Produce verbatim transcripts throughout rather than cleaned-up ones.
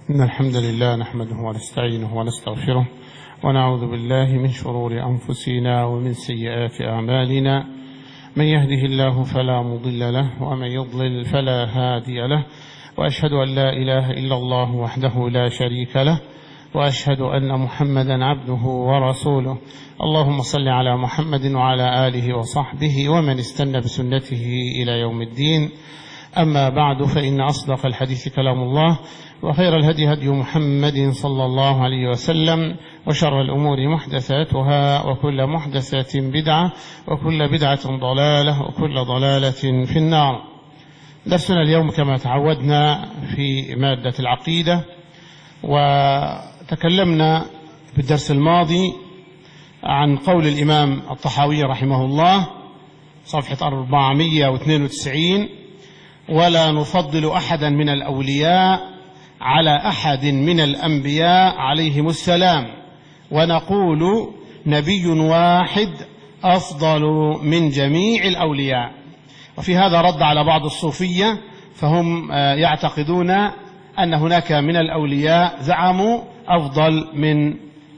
إن الحمد لله نحمده ونستعينه ونستغفره ونعوذ بالله من شرور أنفسنا ومن سيئات أعمالنا. من يهده الله فلا مضل له ومن يضلل فلا هادي له، وأشهد أن لا إله إلا الله وحده لا شريك له، وأشهد أن محمدا عبده ورسوله. اللهم صل على محمد وعلى آله وصحبه ومن استنى بسنته إلى يوم الدين. أما بعد، فإن أصدق الحديث كلام الله، وخير الهدي هدي محمد صلى الله عليه وسلم، وشر الأمور محدثاتها، وكل محدثة بدعة، وكل بدعة ضلالة، وكل ضلالة في النار. درسنا اليوم كما تعودنا في مادة العقيدة، وتكلمنا في الدرس الماضي عن قول الإمام الطحاوي رحمه الله صفحة أربعمائة واثنين وتسعين: ولا نفضل أحدا من الأولياء على أحد من الأنبياء عليهم السلام، ونقول نبي واحد أفضل من جميع الأولياء. وفي هذا رد على بعض الصوفية، فهم يعتقدون أن هناك من الأولياء زعموا أفضل من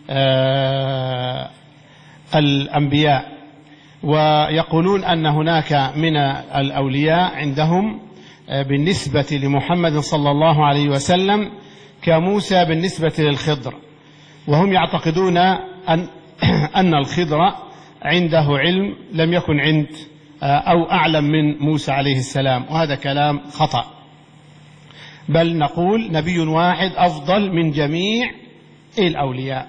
الأنبياء، ويقولون أن هناك من الأولياء عندهم بالنسبة لمحمد صلى الله عليه وسلم كموسى بالنسبة للخضر، وهم يعتقدون أن, أن الخضر عنده علم لم يكن عند أو أعلم من موسى عليه السلام، وهذا كلام خطأ، بل نقول نبي واحد أفضل من جميع الأولياء.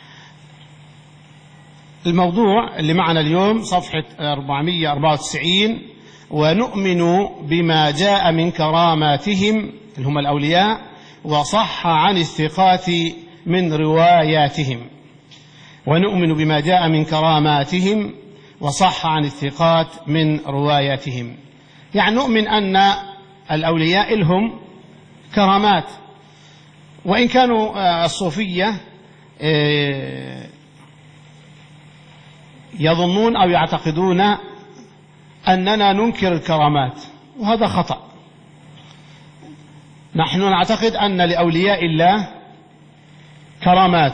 الموضوع اللي معنا اليوم صفحة أربعمائة وأربعة وتسعين: ونؤمن بما جاء من كراماتهم اللي هم الأولياء، وصح عن الثقات من رواياتهم. ونؤمن بما جاء من كراماتهم وصح عن الثقات من رواياتهم، يعني نؤمن أن الأولياء لهم كرامات، وإن كانوا الصوفية يظنون أو يعتقدون أننا ننكر الكرامات، وهذا خطأ. نحن نعتقد أن لأولياء الله كرامات،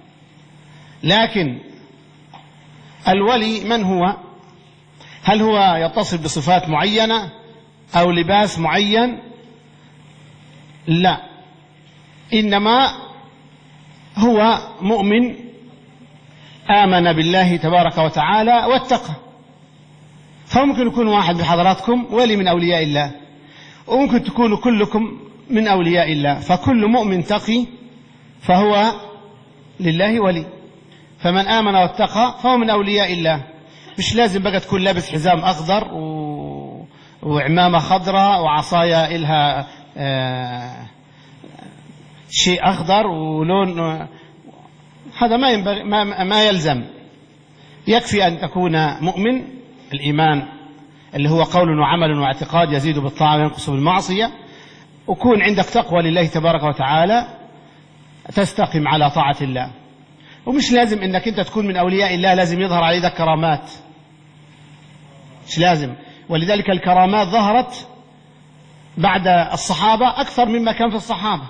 لكن الولي من هو؟ هل هو يتصف بصفات معينة أو لباس معين؟ لا، إنما هو مؤمن آمن بالله تبارك وتعالى واتقى. فممكن يكون واحد من حضراتكم ولي من أولياء الله، وممكن تكونوا كلكم من أولياء الله، فكل مؤمن تقي فهو لله ولي، فمن آمن واتقى فهو من أولياء الله. مش لازم بقى تكون لابس حزام أخضر و... وعمامة خضراء وعصايا إلها آه... شيء أخضر ولون، هذا ما, ينبغي ما... ما يلزم. يكفي أن تكون مؤمن. الإيمان اللي هو قول وعمل واعتقاد يزيد بالطاعة وينقص بالمعصية، وكون عندك تقوى لله تبارك وتعالى تستقيم على طاعة الله. ومش لازم انك انت تكون من أولياء الله لازم يظهر عليك كرامات، مش لازم. ولذلك الكرامات ظهرت بعد الصحابة أكثر مما كان في الصحابة،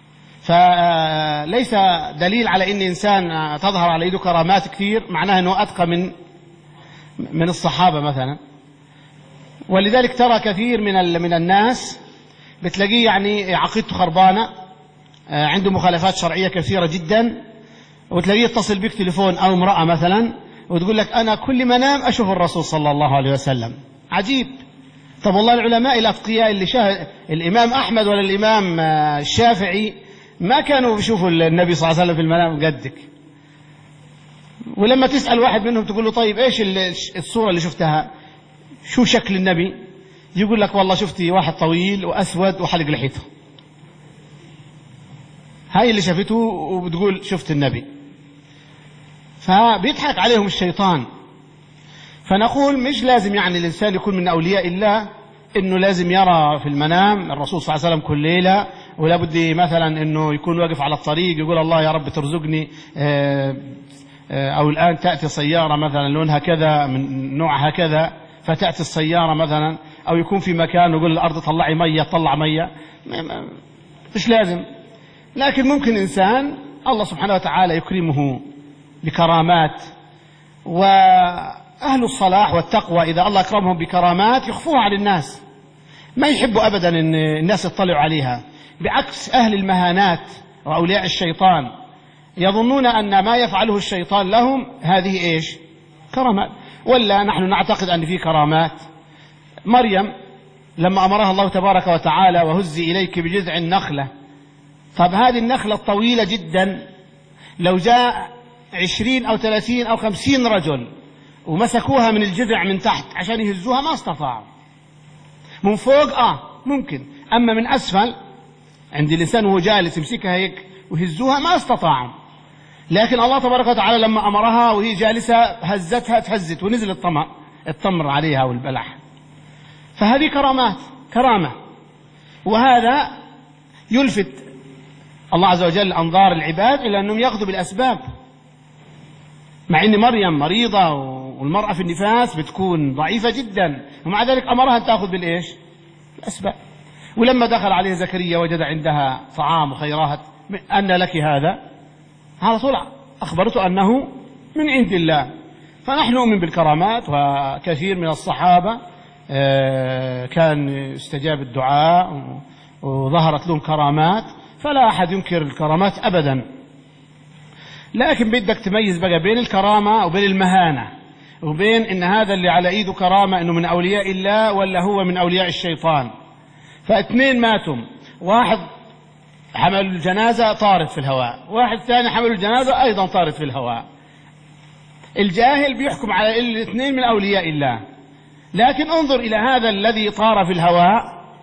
فليس دليل على ان إنسان تظهر على يده كرامات كثير معناه أنه أتقى من من الصحابة مثلا. ولذلك ترى كثير من من الناس بتلاقيه يعني عقيدته خربانة، عنده مخالفات شرعية كثيرة جدا، وتلاقيه يتصل بك تليفون أو امرأة مثلا وتقول لك أنا كل ما انام أشوف الرسول صلى الله عليه وسلم. عجيب. طب والله العلماء الأتقياء اللي شاهد الإمام أحمد ولا الإمام الشافعي ما كانوا بيشوفوا النبي صلى الله عليه وسلم في المنام قدك. ولما تسأل واحد منهم تقول له طيب إيش الصورة اللي شفتها، شو شكل النبي؟ يقول لك والله شفتي واحد طويل وأسود وحلق لحيته. هاي اللي شافته وبتقول شفت النبي. فبيضحك عليهم الشيطان. فنقول مش لازم يعني الإنسان يكون من أولياء الله إنه لازم يرى في المنام الرسول صلى الله عليه وسلم كل ليلة، ولا بدي مثلا إنه يكون واقف على الطريق يقول الله يا رب ترزقني، أو الآن تأتي سيارة مثلا لونها كذا من نوعها كذا فتأتي السيارة مثلا، أو يكون في مكان ويقول الأرض طلعي مية طلع مية. مش لازم. لكن ممكن إنسان الله سبحانه وتعالى يكرمه بكرامات، وأهل الصلاح والتقوى إذا الله أكرمهم بكرامات يخفوها عن الناس، ما يحبوا أبدا أن الناس يطلعوا عليها، بعكس أهل المهانات وأولياء الشيطان يظنون أن ما يفعله الشيطان لهم هذه إيش؟ كرامات. ولا نحن نعتقد أن في كرامات. مريم لما أمرها الله تبارك وتعالى وهزي إليك بجذع النخلة، طب هذه النخلة الطويلة جدا لو جاء عشرين أو ثلاثين أو خمسين رجل ومسكوها من الجذع من تحت عشان يهزوها ما استطاعوا. من فوق آه ممكن، أما من أسفل عند الإنسان وهو جالس يمسكها هيك ويهزوها ما استطاعوا. لكن الله تبارك وتعالى لما أمرها وهي جالسة هزتها تهزت ونزل الطمر التمر عليها والبلح. فهذه كرامات، كرامة. وهذا يلفت الله عز وجل أنظار العباد إلى أنهم يأخذوا بالأسباب، مع أن مريم مريضة والمرأة في النفاس بتكون ضعيفة جدا، ومع ذلك أمرها أن تأخذ بالإيش؟ الأسباب. ولما دخل عليه زكريا وجد عندها طعام وخيرات، أن لك هذا؟ على طول أخبرته أنه من عند الله. فنحن نؤمن بالكرامات، وكثير من الصحابة كان استجاب الدعاء وظهرت لهم كرامات، فلا أحد ينكر الكرامات أبدا. لكن بدك تميز بقى بين الكرامة وبين المهانة، وبين إن هذا اللي على إيده كرامة إنه من أولياء الله ولا هو من أولياء الشيطان. فاثنين ماتوا، واحد حمل الجنازة طارت في الهواء، واحد ثاني حمل الجنازة أيضا طارت في الهواء. الجاهل بيحكم على الاثنين من أولياء الله، لكن انظر إلى هذا الذي طار في الهواء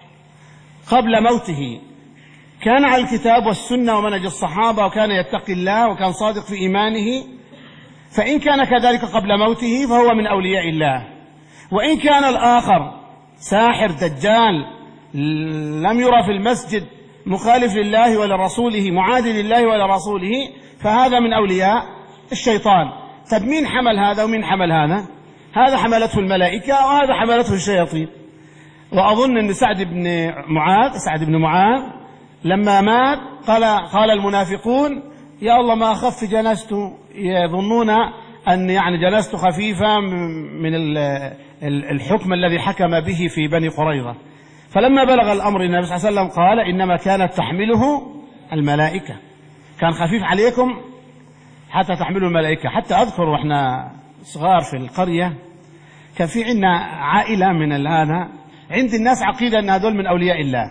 قبل موته، كان على الكتاب والسنة ومنهج الصحابة، وكان يتقي الله وكان صادق في إيمانه، فإن كان كذلك قبل موته فهو من أولياء الله. وإن كان الآخر ساحر دجال لم يرى في المسجد مخالف لله ولرسوله معادي لله ولرسوله، فهذا من أولياء الشيطان. طب مين حمل هذا ومين حمل هذا؟ هذا حملته الملائكة وهذا حملته الشياطين. وأظن أن سعد بن معاذ سعد بن معاذ لما مات قال قال المنافقون يا الله ما أخف جنازته، يظنون أن يعني جنازته خفيفة من الحكم الذي حكم به في بني قريظة. فلما بلغ الأمر النبي صلى الله عليه وسلم قال إنما كانت تحمله الملائكة، كان خفيف عليكم حتى تحملوا الملائكة. حتى أذكر وإحنا صغار في القرية كان في عندنا عائلة من الآن عند الناس عقيدة أن هذول من أولياء الله،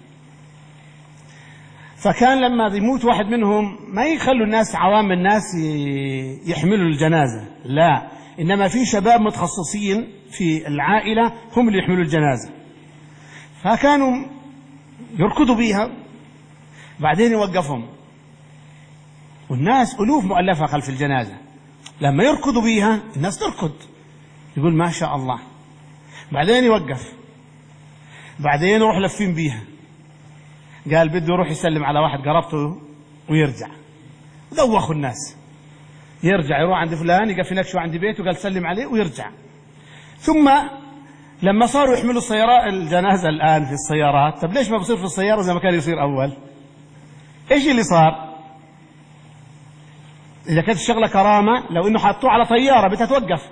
فكان لما يموت واحد منهم ما يخلوا الناس عوام الناس يحملوا الجنازة، لا، إنما في شباب متخصصين في العائلة هم اللي يحملوا الجنازة. فكانوا يركضوا بيها بعدين يوقفهم، والناس ألوف مؤلفة خلف الجنازة، لما يركضوا بيها الناس تركض يقول ما شاء الله، بعدين يوقف، بعدين يروح لفين بيها، قال بده يروح يسلم على واحد قربته ويرجع، دوخوا الناس، يرجع يروح عند فلان يقف هناك شو عند بيته قال سلم عليه ويرجع. ثم لما صاروا يحملوا السيارات الجنازة الآن في السيارات، طب ليش ما بصير في السيارة زي ما كان يصير أول؟ إيش اللي صار؟ إذا كانت الشغلة كرامة لو إنه حطوه على طيارة بتتوقف.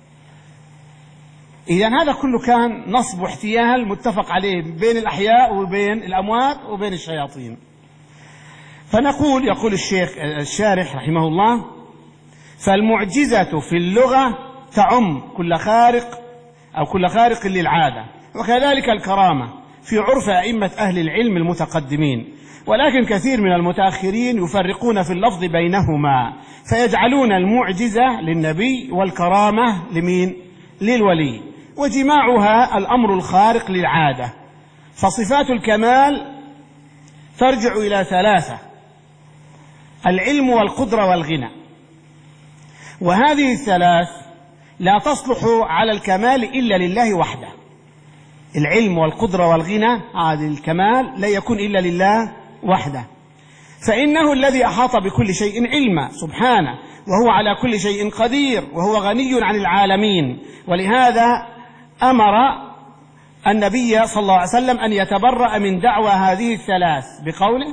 إذا هذا كله كان نصب واحتيال متفق عليه بين الأحياء وبين الأموات وبين الشياطين. فنقول يقول الشيخ الشارح رحمه الله فالمعجزة في اللغة تعم كل خارق أو كل خارق للعادة، وكذلك الكرامة في عرف أئمة أهل العلم المتقدمين، ولكن كثير من المتأخرين يفرقون في اللفظ بينهما فيجعلون المعجزة للنبي والكرامة لمين؟ للولي، وجماعها الأمر الخارق للعادة. فصفات الكمال ترجع إلى ثلاثة: العلم والقدرة والغنى، وهذه الثلاث لا تصلح على الكمال إلا لله وحده. العلم والقدرة والغنى هذه الكمال لا يكون إلا لله وحده، فإنه الذي أحاط بكل شيء علما سبحانه، وهو على كل شيء قدير، وهو غني عن العالمين. ولهذا أمر النبي صلى الله عليه وسلم أن يتبرأ من دعوى هذه الثلاث بقوله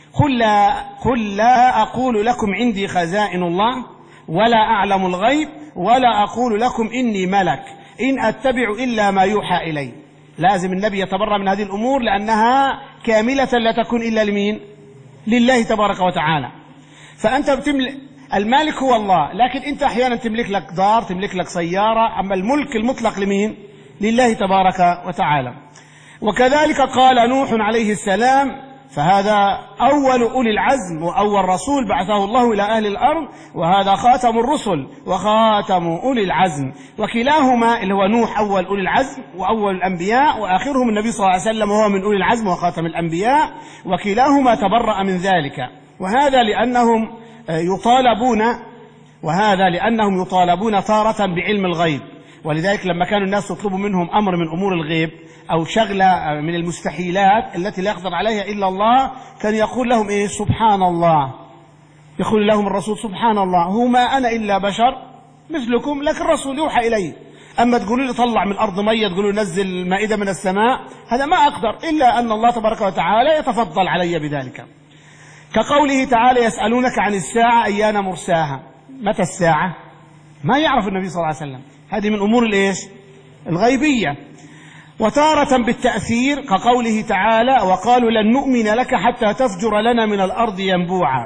قل لا, قل لا أقول لكم عندي خزائن الله ولا أعلم الغيب ولا أقول لكم إني ملك إن أتبع إلا ما يوحى إلي. لازم النبي يتبرأ من هذه الأمور لأنها كاملة لا تكون إلا لمين؟ لله تبارك وتعالى. فأنت بتملك المالك هو الله، لكن أنت أحيانا تملك لك دار، تملك لك سيارة، أما الملك المطلق لمين؟ لله تبارك وتعالى. وكذلك قال نوح عليه السلام، فهذا أول أولي العزم وأول رسول بعثه الله إلى أهل الأرض، وهذا خاتم الرسل وخاتم أولي العزم، وكلاهما اللي هو نوح أول أولي العزم وأول الأنبياء، وآخرهم النبي صلى الله عليه وسلم وهو من أولي العزم وخاتم الأنبياء، وكلاهما تبرأ من ذلك. وهذا لأنهم يطالبون وهذا لأنهم يطالبون تارة بعلم الغيب، ولذلك لما كانوا الناس يطلبوا منهم أمر من أمور الغيب أو شغلة من المستحيلات التي لا يقدر عليها إلا الله، كان يقول لهم إيه؟ سبحان الله. يقول لهم الرسول سبحان الله، هو ما أنا إلا بشر مثلكم، لكن الرسول يوحى إليه. أما تقولوا لي طلع من الأرض مية، تقولوا نزل مائدة من السماء، هذا ما أقدر إلا أن الله تبارك وتعالى يتفضل علي بذلك. كقوله تعالى يسألونك عن الساعة أيان مرساها. متى الساعة؟ ما يعرف النبي صلى الله عليه وسلم، هذه من أمور الإيش؟ الغيبية. وتارة بالتأثير كقوله تعالى وقالوا لن نؤمن لك حتى تفجر لنا من الأرض ينبوعا.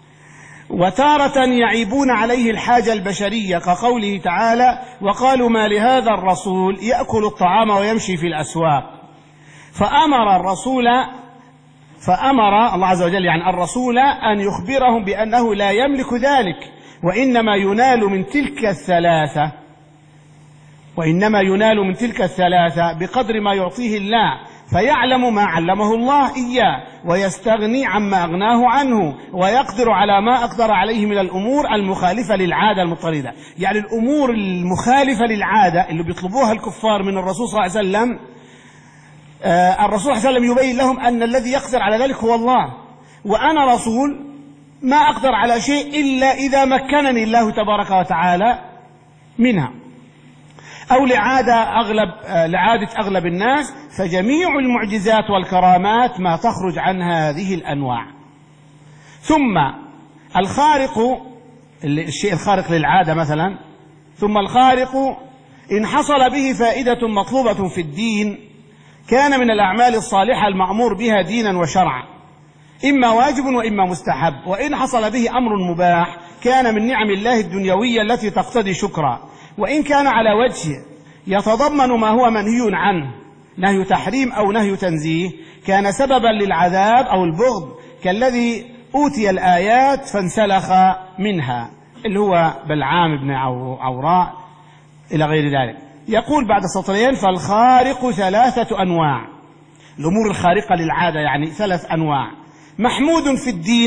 وتارة يعيبون عليه الحاجة البشرية كقوله تعالى وقالوا ما لهذا الرسول يأكل الطعام ويمشي في الأسواق. فأمر الرسول فأمر الله عز وجل يعني الرسول أن يخبرهم بأنه لا يملك ذلك، وإنما ينال من تلك الثلاثة وإنما ينال من تلك الثلاثة بقدر ما يعطيه الله، فيعلم ما علمه الله إياه ويستغني عما أغناه عنه، ويقدر على ما أقدر عليه من الأمور المخالفة للعادة المضطردة. يعني الأمور المخالفة للعادة اللي بيطلبوها الكفار من الرسول صلى الله عليه وسلم، آه الرسول صلى الله عليه وسلم يبين لهم أن الذي يقدر على ذلك هو الله، وأنا رسول ما أقدر على شيء إلا إذا مكنني الله تبارك وتعالى منها. أو لعادة أغلب لعادة أغلب الناس، فجميع المعجزات والكرامات ما تخرج عن هذه الأنواع. ثم الخارق، الشيء الخارق للعادة مثلا، ثم الخارق إن حصل به فائدة مطلوبة في الدين كان من الأعمال الصالحة المأمور بها دينا وشرعا، إما واجب وإما مستحب. وإن حصل به أمر مباح كان من نعم الله الدنيوية التي تقتضي شكرا. وإن كان على وجه يتضمن ما هو منهي عنه، نهي تحريم أو نهي تنزيه، كان سببا للعذاب أو البغض، كالذي أوتي الآيات فانسلخ منها، اللي هو بلعام بن عوراء إلى غير ذلك. يقول بعد سطرين فالخارق ثلاثة أنواع. الأمور الخارقة للعادة يعني ثلاث أنواع: محمود في الدين،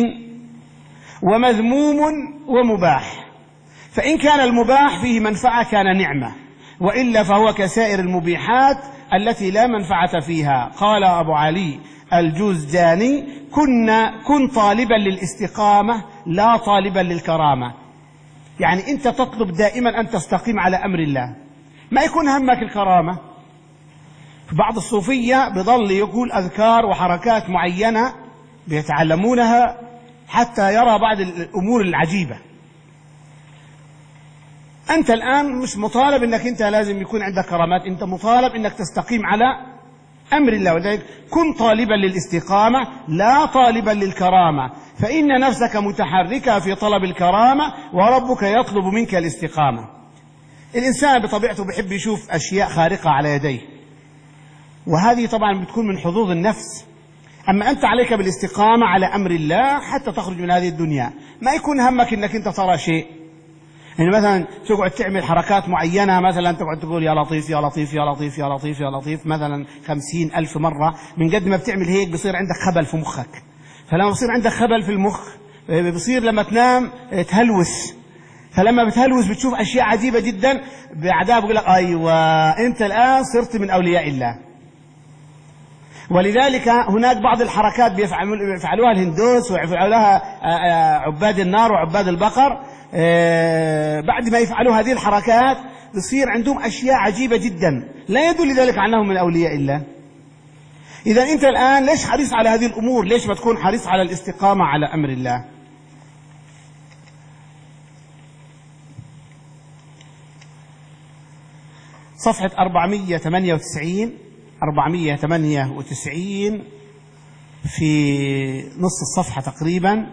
ومذموم، ومباح. فإن كان المباح فيه منفعة كان نعمة، وإلا فهو كسائر المبيحات التي لا منفعة فيها. قال أبو علي الجوزجاني كنا كن طالبا للاستقامة لا طالبا للكرامة. يعني أنت تطلب دائما أن تستقيم على أمر الله، ما يكون همك الكرامة. بعض الصوفية بضل يقول أذكار وحركات معينة بيتعلمونها حتى يرى بعض الأمور العجيبة. أنت الآن مش مطالب أنك أنت لازم يكون عندك كرامات، أنت مطالب أنك تستقيم على أمر الله. ولذلك كن طالبا للاستقامة لا طالبا للكرامة، فإن نفسك متحركة في طلب الكرامة وربك يطلب منك الاستقامة. الإنسان بطبيعته بيحب يشوف أشياء خارقة على يديه، وهذه طبعا بتكون من حظوظ النفس. أما أنت عليك بالاستقامة على أمر الله حتى تخرج من هذه الدنيا، ما يكون همك أنك أنت ترى شيء. يعني مثلا تقعد تعمل حركات معينة، مثلا تقعد تقول يا لطيف يا لطيف يا لطيف يا لطيف يا لطيف مثلا خمسين ألف مرة، من قد ما بتعمل هيك بصير عندك خبل في مخك. فلما بصير عندك خبل في المخ بصير لما تنام تهلوس، فلما بتهلوس بتشوف أشياء عجيبة جدا، بعدها بقول لك أيوة أنت الآن صرت من أولياء الله. ولذلك هناك بعض الحركات بيفعلوها الهندوس ويفعلوها عباد النار وعباد البقر، بعد ما يفعلوا هذه الحركات بصير عندهم أشياء عجيبة جدا لا يدل ذلك عنهم من أولياء الله. إذا أنت الآن ليش حريص على هذه الأمور؟ ليش ما تكون حريص على الاستقامة على أمر الله؟ صفحة أربعمائة وثمانية وتسعين أربعمائة وثمانية وتسعين في نصف الصفحة تقريبا.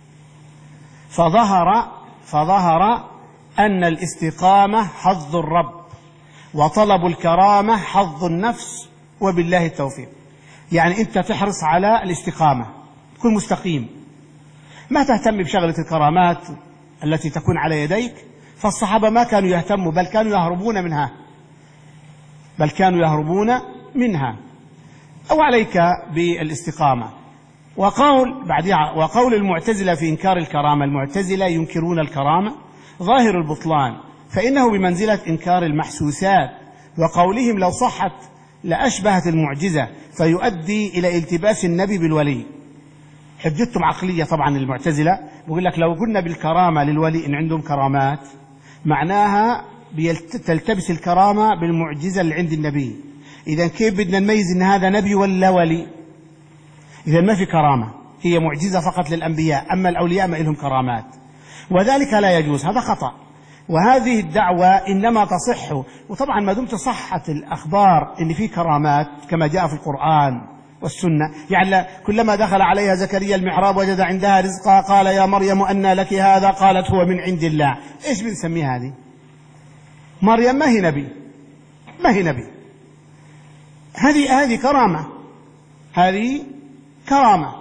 فظهر فظهر أن الاستقامة حظ الرب، وطلب الكرامة حظ النفس، وبالله التوفيق. يعني أنت تحرص على الاستقامة، تكون مستقيم، ما تهتم بشغلة الكرامات التي تكون على يديك. فالصحابة ما كانوا يهتموا، بل كانوا يهربون منها بل كانوا يهربون منها أو عليك بالاستقامة. وقول بعدها وقول المعتزلة في إنكار الكرامة: المعتزلة ينكرون الكرامة ظاهر البطلان، فإنه بمنزلة إنكار المحسوسات، وقولهم لو صحت لأشبهت المعجزة فيؤدي إلى التباس النبي بالولي. حجتهم عقلية طبعا المعتزلة، بيقول لك لو قلنا بالكرامة للولي إن عندهم كرامات، معناها تلتبس الكرامة بالمعجزة اللي عند النبي. إذا كيف بدنا نميز إن هذا نبي ولا ولي؟ إذا ما في كرامة، هي معجزة فقط للأنبياء، أما الأولياء ما لهم كرامات، وذلك لا يجوز، هذا خطأ. وهذه الدعوة إنما تصح، وطبعا ما دمت صحت الأخبار إن في كرامات كما جاء في القرآن والسنة. يعني كلما دخل عليها زكريا المحراب وجد عندها رزقا قال يا مريم أنى لك هذا؟ قالت هو من عند الله. إيش بنسميها هذه؟ مريم ما هي نبي، ما هي نبي، هذه هذه كرامة، هذه كرامة،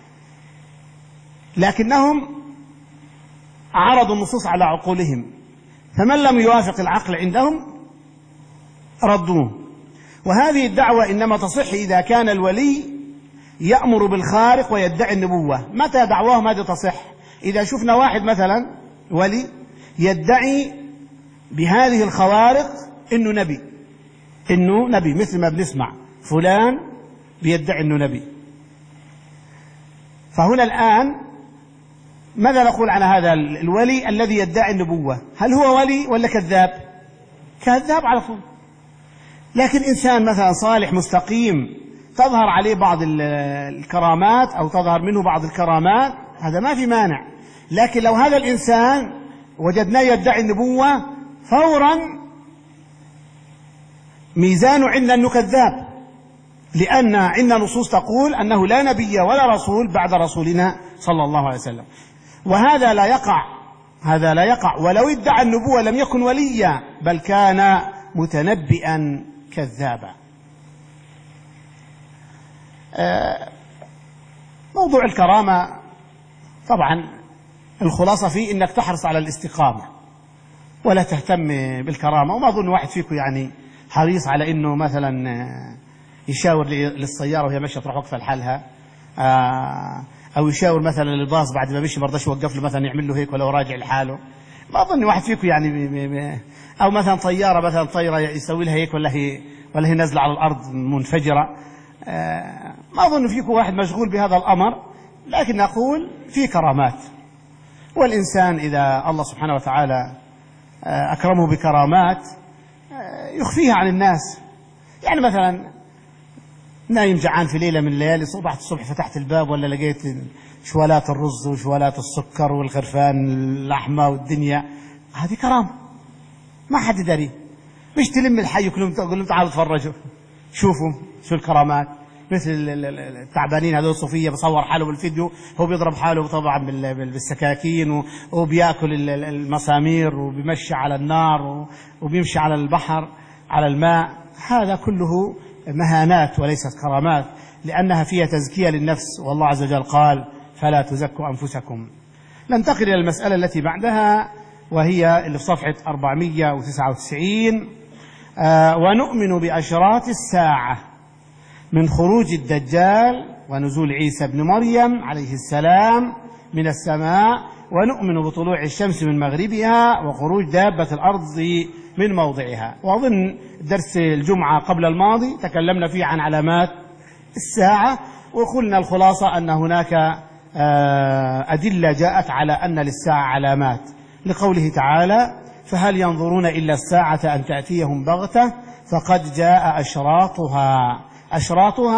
لكنهم عرضوا النصوص على عقولهم، فمن لم يوافق العقل عندهم ردوه. وهذه الدعوة إنما تصح إذا كان الولي يأمر بالخارق ويدعي النبوة. متى دعواهم هذه تصح؟ إذا شفنا واحد مثلا ولي يدعي بهذه الخوارق إنه نبي، إنه نبي، مثل ما بنسمع فلان بيدعي إنه نبي. فهنا الآن ماذا نقول عن هذا الولي الذي يدعي النبوة؟ هل هو ولي ولا كذاب؟ كذاب على طول. لكن إنسان مثلا صالح مستقيم تظهر عليه بعض الكرامات أو تظهر منه بعض الكرامات، هذا ما في مانع. لكن لو هذا الإنسان وجدناه يدعي النبوة، فورا ميزانه عندنا أنه كذاب، لأن عندنا نصوص تقول أنه لا نبي ولا رسول بعد رسولنا صلى الله عليه وسلم. وهذا لا يقع، هذا لا يقع. ولو ادعى النبوة لم يكن وليا، بل كان متنبئا كذابا. موضوع الكرامة طبعا الخلاصة فيه إنك تحرص على الاستقامة ولا تهتم بالكرامة. وما أظن واحد فيكم يعني حريص على إنه مثلا يشاور للسيارة وهي ماشية تروح وقفة لحالها، أو يشاور مثلا للباص بعد ما مشي ما رضاش يوقف له مثلا يعمل له هيك ولو راجع لحاله. ما أظن واحد فيكم يعني، أو مثلا طيارة مثلا طيارة يسوي لها هيك ولا هي ولا هي نازلة على الأرض منفجرة. ما أظن فيكم واحد مشغول بهذا الأمر. لكن نقول في كرامات، والإنسان إذا الله سبحانه وتعالى أكرمه بكرامات يخفيها عن الناس. يعني مثلا نايم جعان في ليلة من الليالي، صبحت الصبح فتحت الباب ولا لقيت شوالات الرز وشوالات السكر والخرفان اللحمة والدنيا، هذه كرامة ما حد يدري. مش تلم الحي كلهم تقول لهم تعالوا تفرجوا شوفوا شو الكرامات. مثل التعبانين هذول الصوفية بصور حاله بالفيديو هو بيضرب حاله طبعا بالسكاكين وبياكل المسامير وبيمشي على النار وبيمشي على البحر على الماء. هذا كله مهانات وليست كرامات، لأنها فيها تزكية للنفس، والله عز وجل قال فلا تزكوا أنفسكم. ننتقل إلى المسألة التي بعدها، وهي اللي في صفحة أربعمائة وتسعة وتسعين. آه ونؤمن بأشراط الساعة من خروج الدجال ونزول عيسى بن مريم عليه السلام من السماء، ونؤمن بطلوع الشمس من مغربها وخروج دابة الأرض من موضعها. وأظن درس الجمعة قبل الماضي تكلمنا فيه عن علامات الساعة، وقلنا الخلاصة أن هناك أدلة جاءت على أن للساعة علامات، لقوله تعالى فهل ينظرون إلا الساعة أن تأتيهم بغتة فقد جاء أشراطها. أشراطها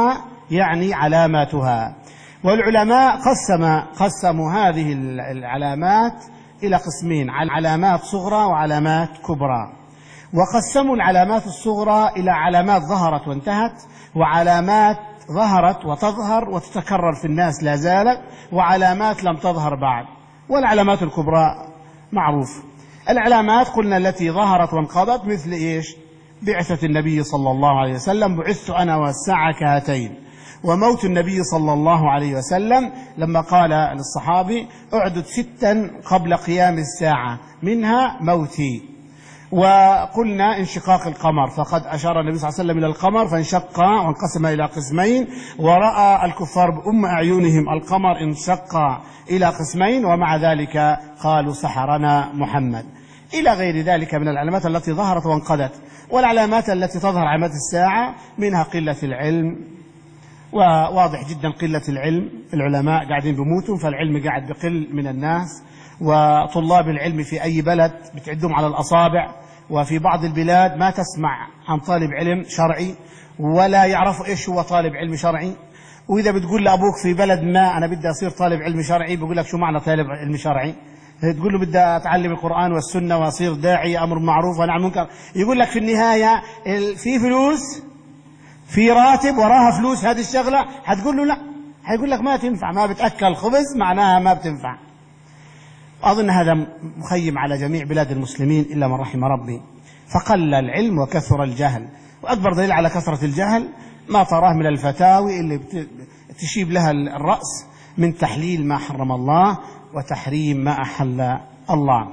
يعني علاماتها. والعلماء قسم قسموا هذه العلامات إلى قسمين: علامات صغرى وعلامات كبرى. وقسموا العلامات الصغرى إلى علامات ظهرت وانتهت، وعلامات ظهرت وتظهر وتتكرر في الناس لا زالت، وعلامات لم تظهر بعد. والعلامات الكبرى معروف. العلامات قلنا التي ظهرت وانقضت، مثل إيش؟ بعثة النبي صلى الله عليه وسلم: بعثت أنا والساعة كهاتين. وموت النبي صلى الله عليه وسلم لما قال للصحابي: اعدد ستا قبل قيام الساعة منها موتي. وقلنا انشقاق القمر، فقد أشار النبي صلى الله عليه وسلم إلى القمر فانشق وانقسم إلى قسمين، ورأى الكفار بأم أعينهم القمر انشق إلى قسمين، ومع ذلك قالوا: سحرنا محمد. إلى غير ذلك من العلامات التي ظهرت وانقضت. والعلامات التي تظهر علامات الساعة منها قلة العلم، وواضح جدا قلة العلم، العلماء قاعدين بيموتوا فالعلم قاعد بقل من الناس. وطلاب العلم في أي بلد بتعدهم على الأصابع، وفي بعض البلاد ما تسمع عن طالب علم شرعي ولا يعرفوا إيش هو طالب علم شرعي. وإذا بتقول لأبوك في بلد ما أنا بدي أصير طالب علم شرعي، بيقول لك: شو معنى طالب علم شرعي؟ تقول له: بدي أتعلم القرآن والسنة وأصير داعي أمر معروف ونهي عن المنكر. يقول لك في النهاية في فلوس، في راتب، وراها فلوس، هذه الشغلة. هتقول له لا، هيقول لك ما تنفع، ما بتأكل خبز، معناها ما بتنفع. أظن هذا مخيم على جميع بلاد المسلمين إلا من رحم ربي. فقل العلم وكثر الجهل. وأكبر دليل على كثرة الجهل ما تراه من الفتاوي اللي تشيب لها الرأس من تحليل ما حرم الله وتحريم ما أحل الله.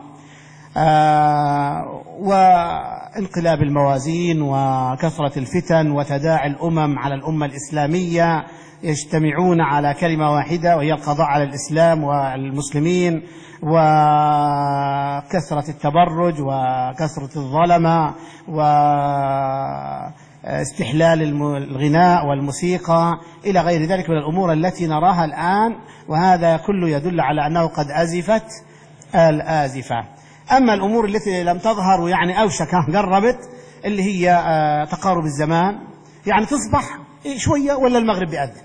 آه وانقلاب الموازين وكثرة الفتن وتداعي الأمم على الأمة الإسلامية، يجتمعون على كلمة واحدة وهي القضاء على الإسلام والمسلمين، وكثرة التبرج وكثرة الظلمة واستحلال الغناء والموسيقى إلى غير ذلك من الأمور التي نراها الآن. وهذا كله يدل على أنه قد أزفت الآزفة. أما الأمور التي لم تظهر ويعني أوشك قربت، اللي هي تقارب الزمان، يعني تصبح شوية ولا المغرب بيأذن.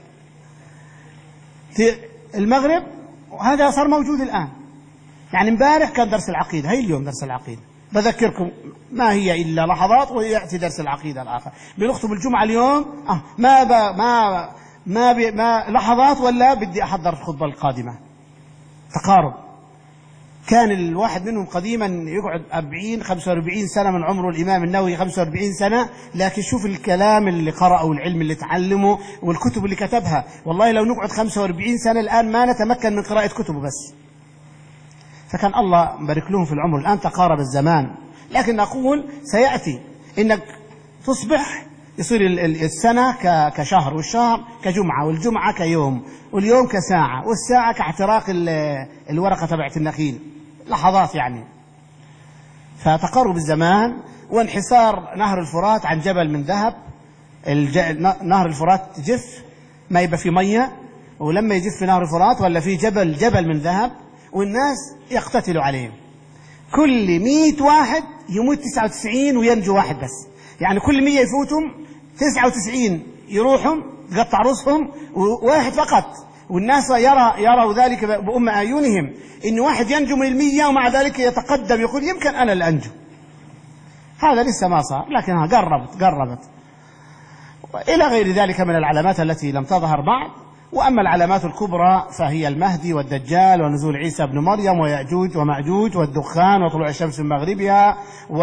المغرب هذا صار موجود الآن. يعني امبارح كان درس العقيدة، هي اليوم درس العقيدة. بذكركم ما هي إلا لحظات ويأتي درس العقيدة الآخر. بنخطب الجمعة اليوم آه ما ما ما, ما لحظات ولا بدي أحضر الخطبة القادمة. تقارب. كان الواحد منهم قديما يقعد أربعين خمسة وأربعين سنة من عمره، الإمام النووي خمسة وأربعين سنة، لكن شوف الكلام اللي قرأه والعلم اللي تعلمه والكتب اللي كتبها. والله لو نقعد خمسة وأربعين سنة الآن ما نتمكن من قراءة كتبه بس. فكان الله مبارك لهم في العمر. الآن تقارب الزمان، لكن نقول سيأتي إنك تصبح يصير السنة كشهر، والشهر كجمعة، والجمعة كيوم، واليوم كساعة، والساعة كاحتراق الورقة تبعت النخيل، لحظات يعني. فتقارب الزمان وانحسار نهر الفرات عن جبل من ذهب. نهر الفرات جف، ما يبقى في مية، ولما يجف نهر الفرات ولا في جبل جبل من ذهب، والناس يقتتلوا عليه. كل مئة واحد يموت تسعة وتسعين وينجو واحد بس. يعني كل مية يفوتهم تسعة وتسعين يروحهم تقطع رؤوسهم وواحد فقط. والناس يرى يروا ذلك بأم أعينهم، إن واحد ينجو من المية ومع ذلك يتقدم يقول يمكن أنا اللي أنجو. هذا لسه ما صار، لكنها قربت قربت إلى غير ذلك من العلامات التي لم تظهر بعد. وأما العلامات الكبرى فهي المهدي والدجال ونزول عيسى بن مريم ويأجوج ومأجوج والدخان وطلوع الشمس من مغربها و...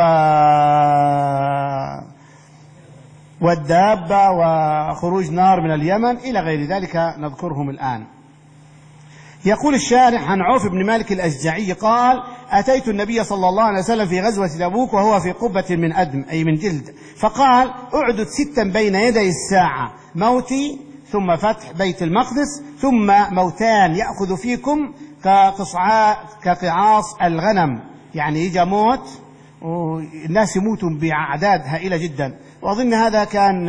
والدابة وخروج نار من اليمن إلى غير ذلك نذكرهم الآن. يقول الشارح عن عوف بن مالك الأشجعي قال: أتيت النبي صلى الله عليه وسلم في غزوة تبوك وهو في قبة من أدم أي من جلد، فقال: أعدد ستا بين يدي الساعة، موتي ثم فتح بيت المقدس ثم موتان يأخذ فيكم كقعاص الغنم. يعني يجي موت والناس يموتون بأعداد هائلة جدا. وأظن هذا كان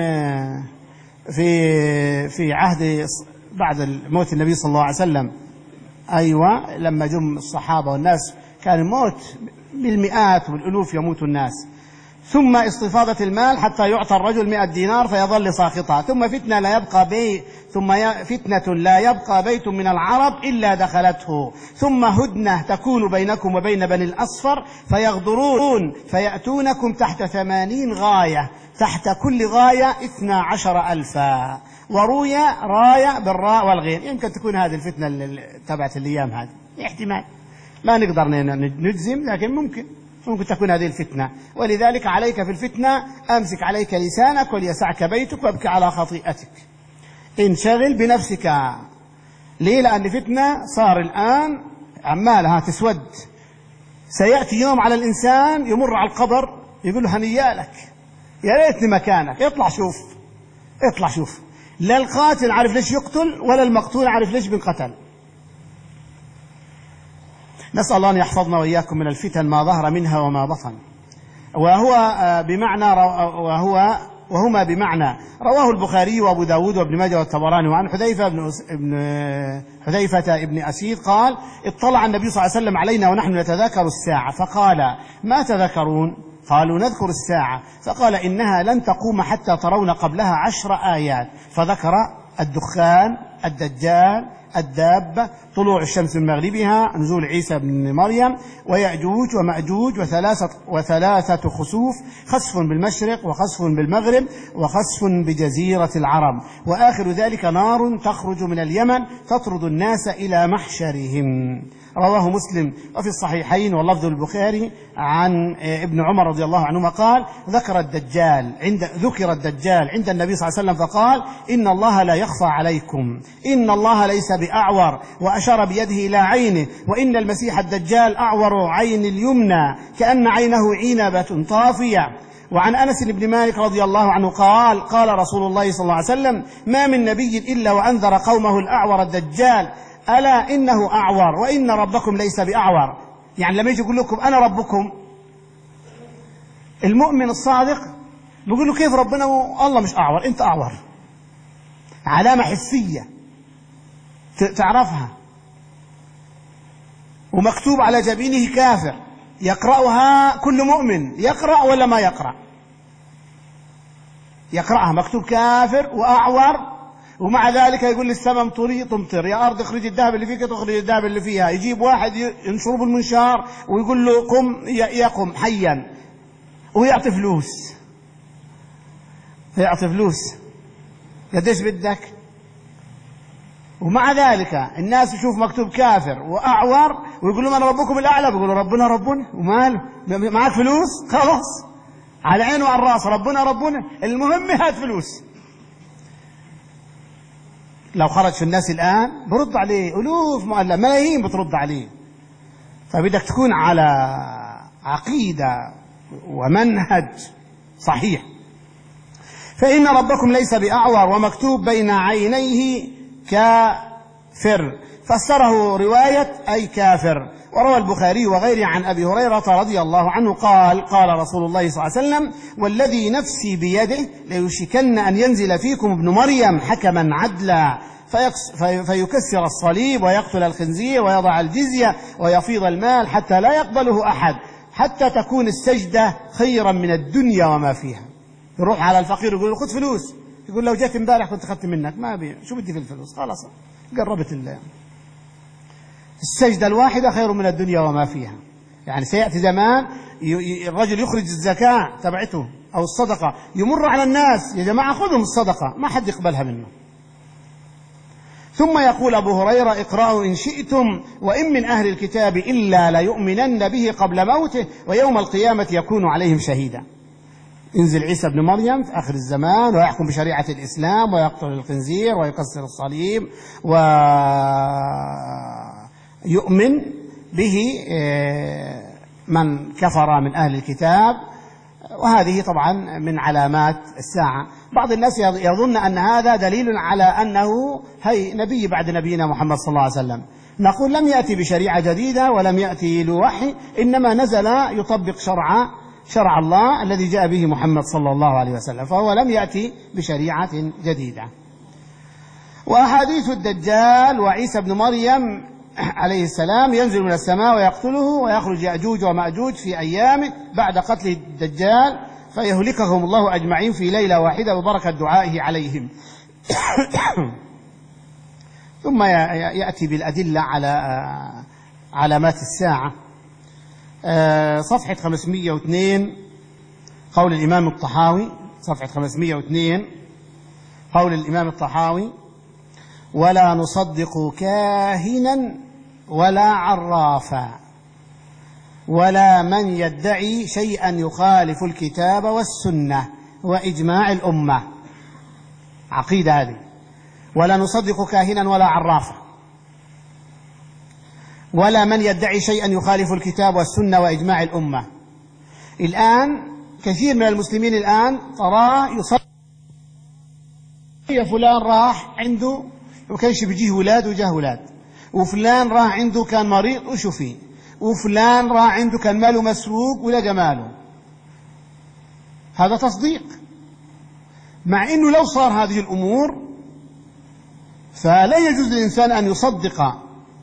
في في عهد بعد موت النبي صلى الله عليه وسلم. أيوة، لما جم الصحابة والناس كان الموت بالمئات والألوف يموت الناس. ثم استفاضة المال حتى يعطى الرجل مئة دينار فيظل ساخطا، ثم فتنة لا يبقى بي ثم فتنة لا يبقى بيت من العرب إلا دخلته، ثم هدنة تكون بينكم وبين بني الأصفر فيغدرون فيأتونكم تحت ثمانين غاية، تحت كل غاية اثنا عشر ألفا، وروي راية بالراء والغين. يمكن تكون هذه الفتنة تبعت الأيام هذه، احتمال ما نقدر نجزم، لكن ممكن ممكن تكون هذه الفتنة. ولذلك عليك في الفتنة أمسك عليك لسانك وليسعك بيتك وابكي على خطيئتك، انشغل بنفسك. ليه؟ لأن فتنة صار الآن عمالها تسود. سيأتي يوم على الإنسان يمر على القبر يقول له هنيالك، يا ريتني مكانك، اطلع شوف اطلع شوف. لا القاتل عارف ليش يقتل ولا المقتول عارف ليش بنقتل. نسأل الله أن يحفظنا وإياكم من الفتن ما ظهر منها وما بطن. وهو بمعنى وهو وهما بمعنى رواه البخاري وأبو داود وابن ماجه والطبراني. وعن حذيفة بن حذيفة ابن أسيد قال: اطلع النبي صلى الله عليه وسلم علينا ونحن نتذاكر الساعة فقال: ما تذكرون؟ قالوا: نذكر الساعة. فقال: إنها لن تقوم حتى ترون قبلها عشر آيات، فذكر الدخان، الدجال، الدابة، طلوع الشمس من مغربها، نزول عيسى بن مريم، ويأجوج ومأجوج، وثلاثة, وثلاثة خسوف، خسف بالمشرق وخسف بالمغرب وخسف بجزيرة العرب، وآخر ذلك نار تخرج من اليمن تطرد الناس إلى محشرهم. رواه مسلم. وفي الصحيحين واللفظ البخاري عن ابن عمر رضي الله عنهما قال: ذكر الدجال عند ذكر الدجال عند النبي صلى الله عليه وسلم فقال: إن الله لا يخفى عليكم، إن الله ليس بأعور، وأشار بيده إلى عينه، وإن المسيح الدجال أعور عين اليمنى كأن عينه عنبة طافية. وعن أنس بن مالك رضي الله عنه قال: قال رسول الله صلى الله عليه وسلم: ما من نبي إلا وأنذر قومه الأعور الدجال، ألا إنه أعور وإن ربكم ليس بأعور. يعني لما يجي يقول لكم أنا ربكم، المؤمن الصادق بيقول له كيف ربنا والله مش أعور، أنت أعور. علامة حسية تعرفها، ومكتوب على جبينه كافر، يقرأها كل مؤمن. يقرأ ولا ما يقرأ؟ يقرأها، مكتوب كافر وأعور، ومع ذلك يقول للسماء امطري تمطر، يا أرض اخرجي الذهب اللي فيك تخرج الذهب اللي فيها. يجيب واحد ينشره بالمنشار ويقول له قم يقم حيا، ويعطي فلوس يعطي فلوس قديش بدك. ومع ذلك الناس يشوف مكتوب كافر وأعور ويقول لهم أنا ربكم الأعلى، بيقولوا ربنا ربنا، وماله معك فلوس خلاص على عينه وعلى الراس، ربنا ربنا، المهم هات فلوس. لو خرج في الناس الآن برد عليه ألوف مؤلف ملايين بترد عليه. فبدك تكون على عقيدة ومنهج صحيح. فإن ربكم ليس بأعور ومكتوب بين عينيه كافر، فسره رواية أي كافر. وروى البخاري وغيره عن أبي هريرة رضي الله عنه قال: قال رسول الله صلى الله عليه وسلم: والذي نفسي بيده ليوشكن أن ينزل فيكم ابن مريم حكما عدلا فيكسر الصليب ويقتل الخنزير ويضع الجزية ويفيض المال حتى لا يقبله أحد، حتى تكون السجدة خيرا من الدنيا وما فيها. يروح على الفقير يقول له خذ فلوس، يقول لو جيت امبارح كنت أخذت منك، ما بي شو بدي في الفلوس، خلاص قربت الله. السجدة الواحدة خير من الدنيا وما فيها. يعني سيأتي زمان الرجل يخرج الزكاة تبعته أو الصدقة، يمر على الناس: يا جماعة خذهم الصدقة، ما حد يقبلها منه. ثم يقول أبو هريرة: اقرأوا إن شئتم وإن من أهل الكتاب إلا ليؤمنن به قبل موته ويوم القيامة يكون عليهم شهيدا. ينزل عيسى بن مريم في آخر الزمان ويحكم بشريعة الإسلام ويقتل الخنزير ويكسر الصليب ويؤمن به من كفر من أهل الكتاب. وهذه طبعا من علامات الساعة. بعض الناس يظن أن هذا دليل على أنه هي نبي بعد نبينا محمد صلى الله عليه وسلم. نقول لم يأتي بشريعة جديدة ولم يأتي له وحي، إنما نزل يطبق شرع شرع الله الذي جاء به محمد صلى الله عليه وسلم، فهو لم يأتي بشريعة جديدة. وأحاديث الدجال وعيسى بن مريم عليه السلام ينزل من السماء ويقتله ويخرج يأجوج ومأجوج في أيام بعد قتل الدجال فيهلكهم الله أجمعين في ليلة واحدة ببركة دعائه عليهم. ثم يأتي بالأدلة على علامات الساعة. صفحة خمسمائة واثنين قول الإمام الطحاوي، صفحة خمسمائة واثنين قول الإمام الطحاوي: ولا نصدق كاهنا ولا عرافا ولا من يدعي شيئا يخالف الكتاب والسنة وإجماع الأمة. عقيدة هذه، ولا نصدق كاهنا ولا عرافا ولا من يدعي شيئا يخالف الكتاب والسنة وإجماع الأمة. الآن كثير من المسلمين الآن تراه يصدق فلان راح عنده وكانش بيجيه ولاد وجاه ولاد، وفلان راح عنده كان مريض وشفي، وفلان راح عنده كان ماله مسروق ولا جماله. هذا تصديق، مع أنه لو صار هذه الأمور فلا يجوز للإنسان أن يصدق،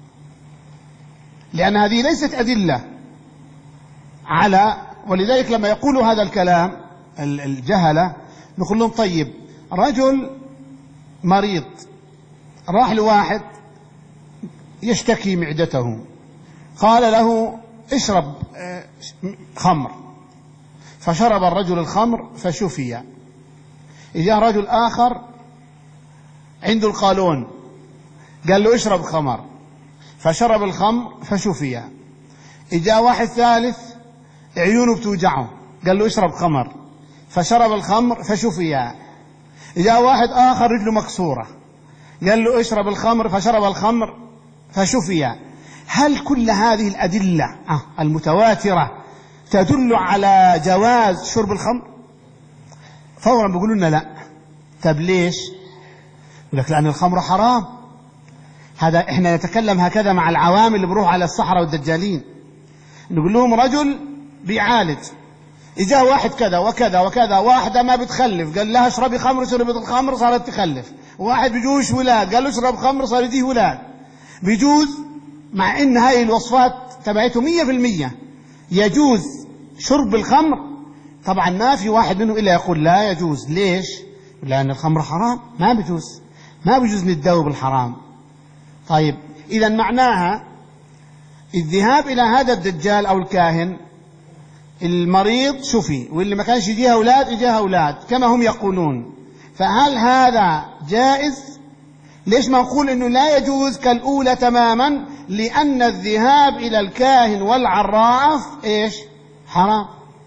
لأن هذه ليست أدلة على. ولذلك لما يقولوا هذا الكلام الجهلة نقول لهم: طيب رجل مريض راح لواحد يشتكي معدته، قال له: اشرب خمر، فشرب الرجل الخمر فشفي. إجا رجل آخر عنده القولون، قال له: اشرب خمر، فشرب الخمر فشفي. إجا واحد ثالث عيونه بتوجعه، قال له: اشرب خمر، فشرب الخمر فشفي. إجا واحد آخر رجله مكسورة، قال له: اشرب الخمر، فشرب الخمر فشفي. هل كل هذه الأدلة المتواترة تدل على جواز شرب الخمر؟ فورا بيقولوا لنا لا. طب ليش؟ يقول لك: لأن الخمر حرام. هذا احنا نتكلم هكذا مع العوام اللي بروح على الصحراء والدجالين، نقول لهم رجل بيعالج، إجا واحد كذا وكذا وكذا، واحدة ما بتخلف قال لها اشربي خمر، شربت الخمر صارت تخلف. واحد بيجوش ولاد قال له اشرب خمر صار يجيه ولاد. بيجوز، مع ان هاي الوصفات تبعته مية في المية يجوز شرب الخمر. طبعا ما في واحد منهم إلا يقول لا يجوز. ليش؟ لأن الخمر حرام، ما بيجوز، ما بيجوز نداوي بالحرام. طيب إذا معناها الذهاب إلى هذا الدجال أو الكاهن، المريض شفي واللي ما كانش يجيها أولاد يجيها أولاد كما هم يقولون، فهل هذا جائز؟ ليش ما نقول إنه لا يجوز كالأولى تماما؟ لأن الذهاب إلى الكاهن والعراف إيش؟ حرام.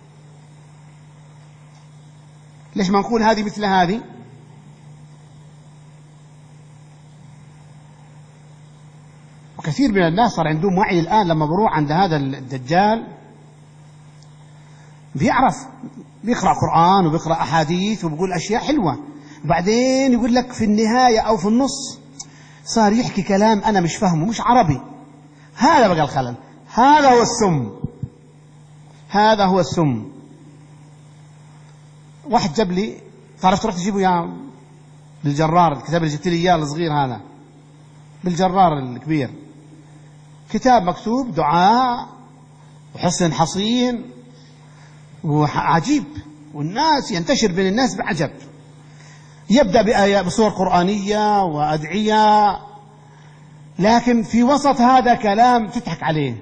ليش ما نقول هذه مثل هذه؟ وكثير من الناس صار عندهم وعي الآن، لما بروح عند هذا الدجال بيعرف، بيقرأ قرآن وبيقرأ أحاديث وبيقول أشياء حلوة، وبعدين يقول لك في النهاية أو في النص صار يحكي كلام أنا مش فهمه، مش عربي. هذا بقى الخلل، هذا هو السم، هذا هو السم. واحد جاب لي، تعرف تروح تجيبه يا بالجرار، الكتاب اللي جبت لي إياه الصغير هذا بالجرار الكبير، كتاب مكتوب دعاء وحصن حصين وعجيب، والناس ينتشر بين الناس بعجب. يبدأ بآيات بصور قرآنية وأدعية، لكن في وسط هذا كلام تضحك عليه.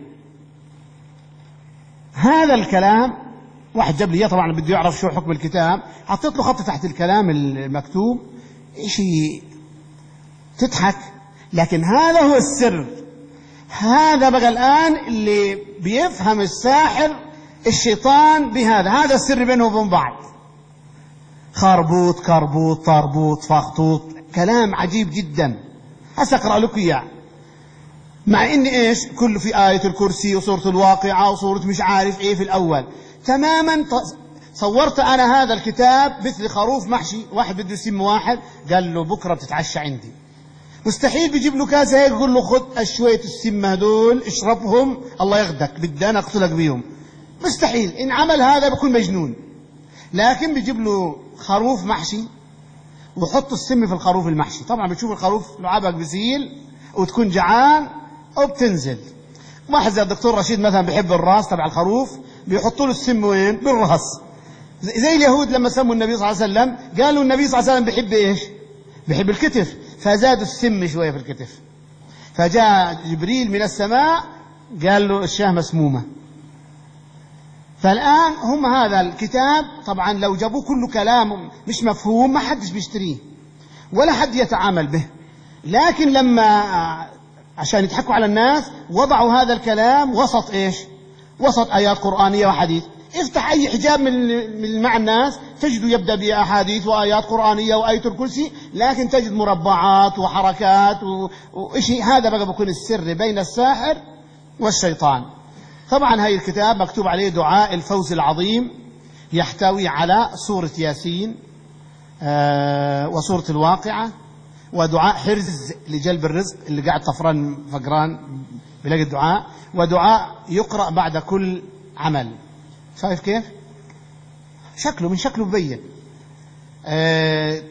هذا الكلام واحد جاب لي طبعا بده يعرف شو حكم الكتاب، حطيت له خط تحت الكلام المكتوب، شيء تضحك، لكن هذا هو السر. هذا بقى الآن اللي بيفهم الساحر الشيطان بهذا، هذا السر بينه وبين بعض. خربوط كربوط طربوط فخطوط، كلام عجيب جدا. هسأقرأ لك إياه، مع إن إيش كله في آية الكرسي وسورة الواقعة وسورة مش عارف إيه في الأول تماما. صورت أنا هذا الكتاب مثل خروف محشي، واحد بده يسم واحد قال له بكرة بتتعشى عندي، مستحيل بيجيب له كاسة هيك يقول له خذ شوية السم هدول اشربهم الله ياخدك، بدي أنا أقتلك بيهم. مستحيل، إن عمل هذا بيكون مجنون. لكن بيجيب له خروف محشي وحط السم في الخروف المحشي. طبعا بتشوف الخروف لعابك بزيل وتكون جعان أو بتنزل. واحد زي الدكتور رشيد مثلا بيحب الراس تبع الخروف، بيحطوا له السم وين؟ بالراس. زي اليهود لما سموا النبي صلى الله عليه وسلم قالوا النبي صلى الله عليه وسلم بيحب إيش؟ بيحب الكتف، فزادوا السم شوية في الكتف. فجاء جبريل من السماء قال له الشاه مسمومة. فالآن هم هذا الكتاب طبعا لو جابوا كل كلام مش مفهوم ما حدش بيشتريه ولا حد يتعامل به، لكن لما عشان يضحكوا على الناس وضعوا هذا الكلام وسط إيش؟ وسط آيات قرآنية وحديث. افتح أي حجاب من مع الناس تجد يبدأ بأحاديث وآيات قرآنية وآية الكرسي، لكن تجد مربعات وحركات وإشي. هذا بقى بيكون السر بين الساحر والشيطان. طبعا هاي الكتاب مكتوب عليه دعاء الفوز العظيم، يحتوي على سورة ياسين آه وسورة الواقعة، ودعاء حرز لجلب الرزق اللي قاعد طفران فقران بلاقي الدعاء، ودعاء يقرأ بعد كل عمل. شايف كيف شكله؟ من شكله مبين. آه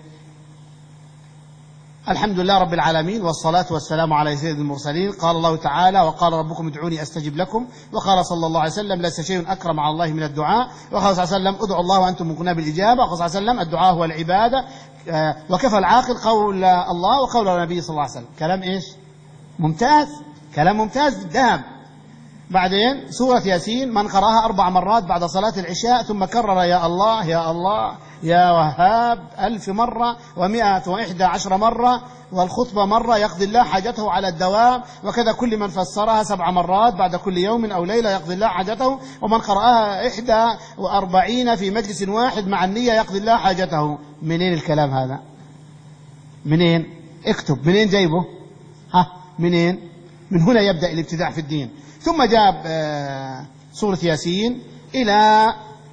الحمد لله رب العالمين، والصلاة والسلام على سيد المرسلين. قال الله تعالى: وقال ربكم ادعوني أستجب لكم. وقال صلى الله عليه وسلم: ليس شيء أكرم على الله من الدعاء. وقال صلى الله عليه وسلم: ادعوا الله وأنتم موقنون بالإجابة. وقال صلى الله عليه وسلم: الدعاء هو العبادة. آه وكفى العاقل قول الله وقول النبي صلى الله عليه وسلم. كلام إيش؟ ممتاز، كلام ممتاز ذهب. بعدين سورة ياسين من قرأها أربع مرات بعد صلاة العشاء ثم كرر يا الله يا الله يا وهاب ألف مرة ومئة وإحدى عشر مرة، والخطبة مرة، يقضي الله حاجته على الدوام. وكذا كل من فسرها سبع مرات بعد كل يوم أو ليلة يقضي الله حاجته. ومن قرأها إحدى وأربعين في مجلس واحد مع النية يقضي الله حاجته. منين الكلام هذا؟ منين؟ اكتب منين جايبه؟ ها منين؟ من هنا يبدأ الابتداع في الدين. ثم جاب سورة ياسين إلى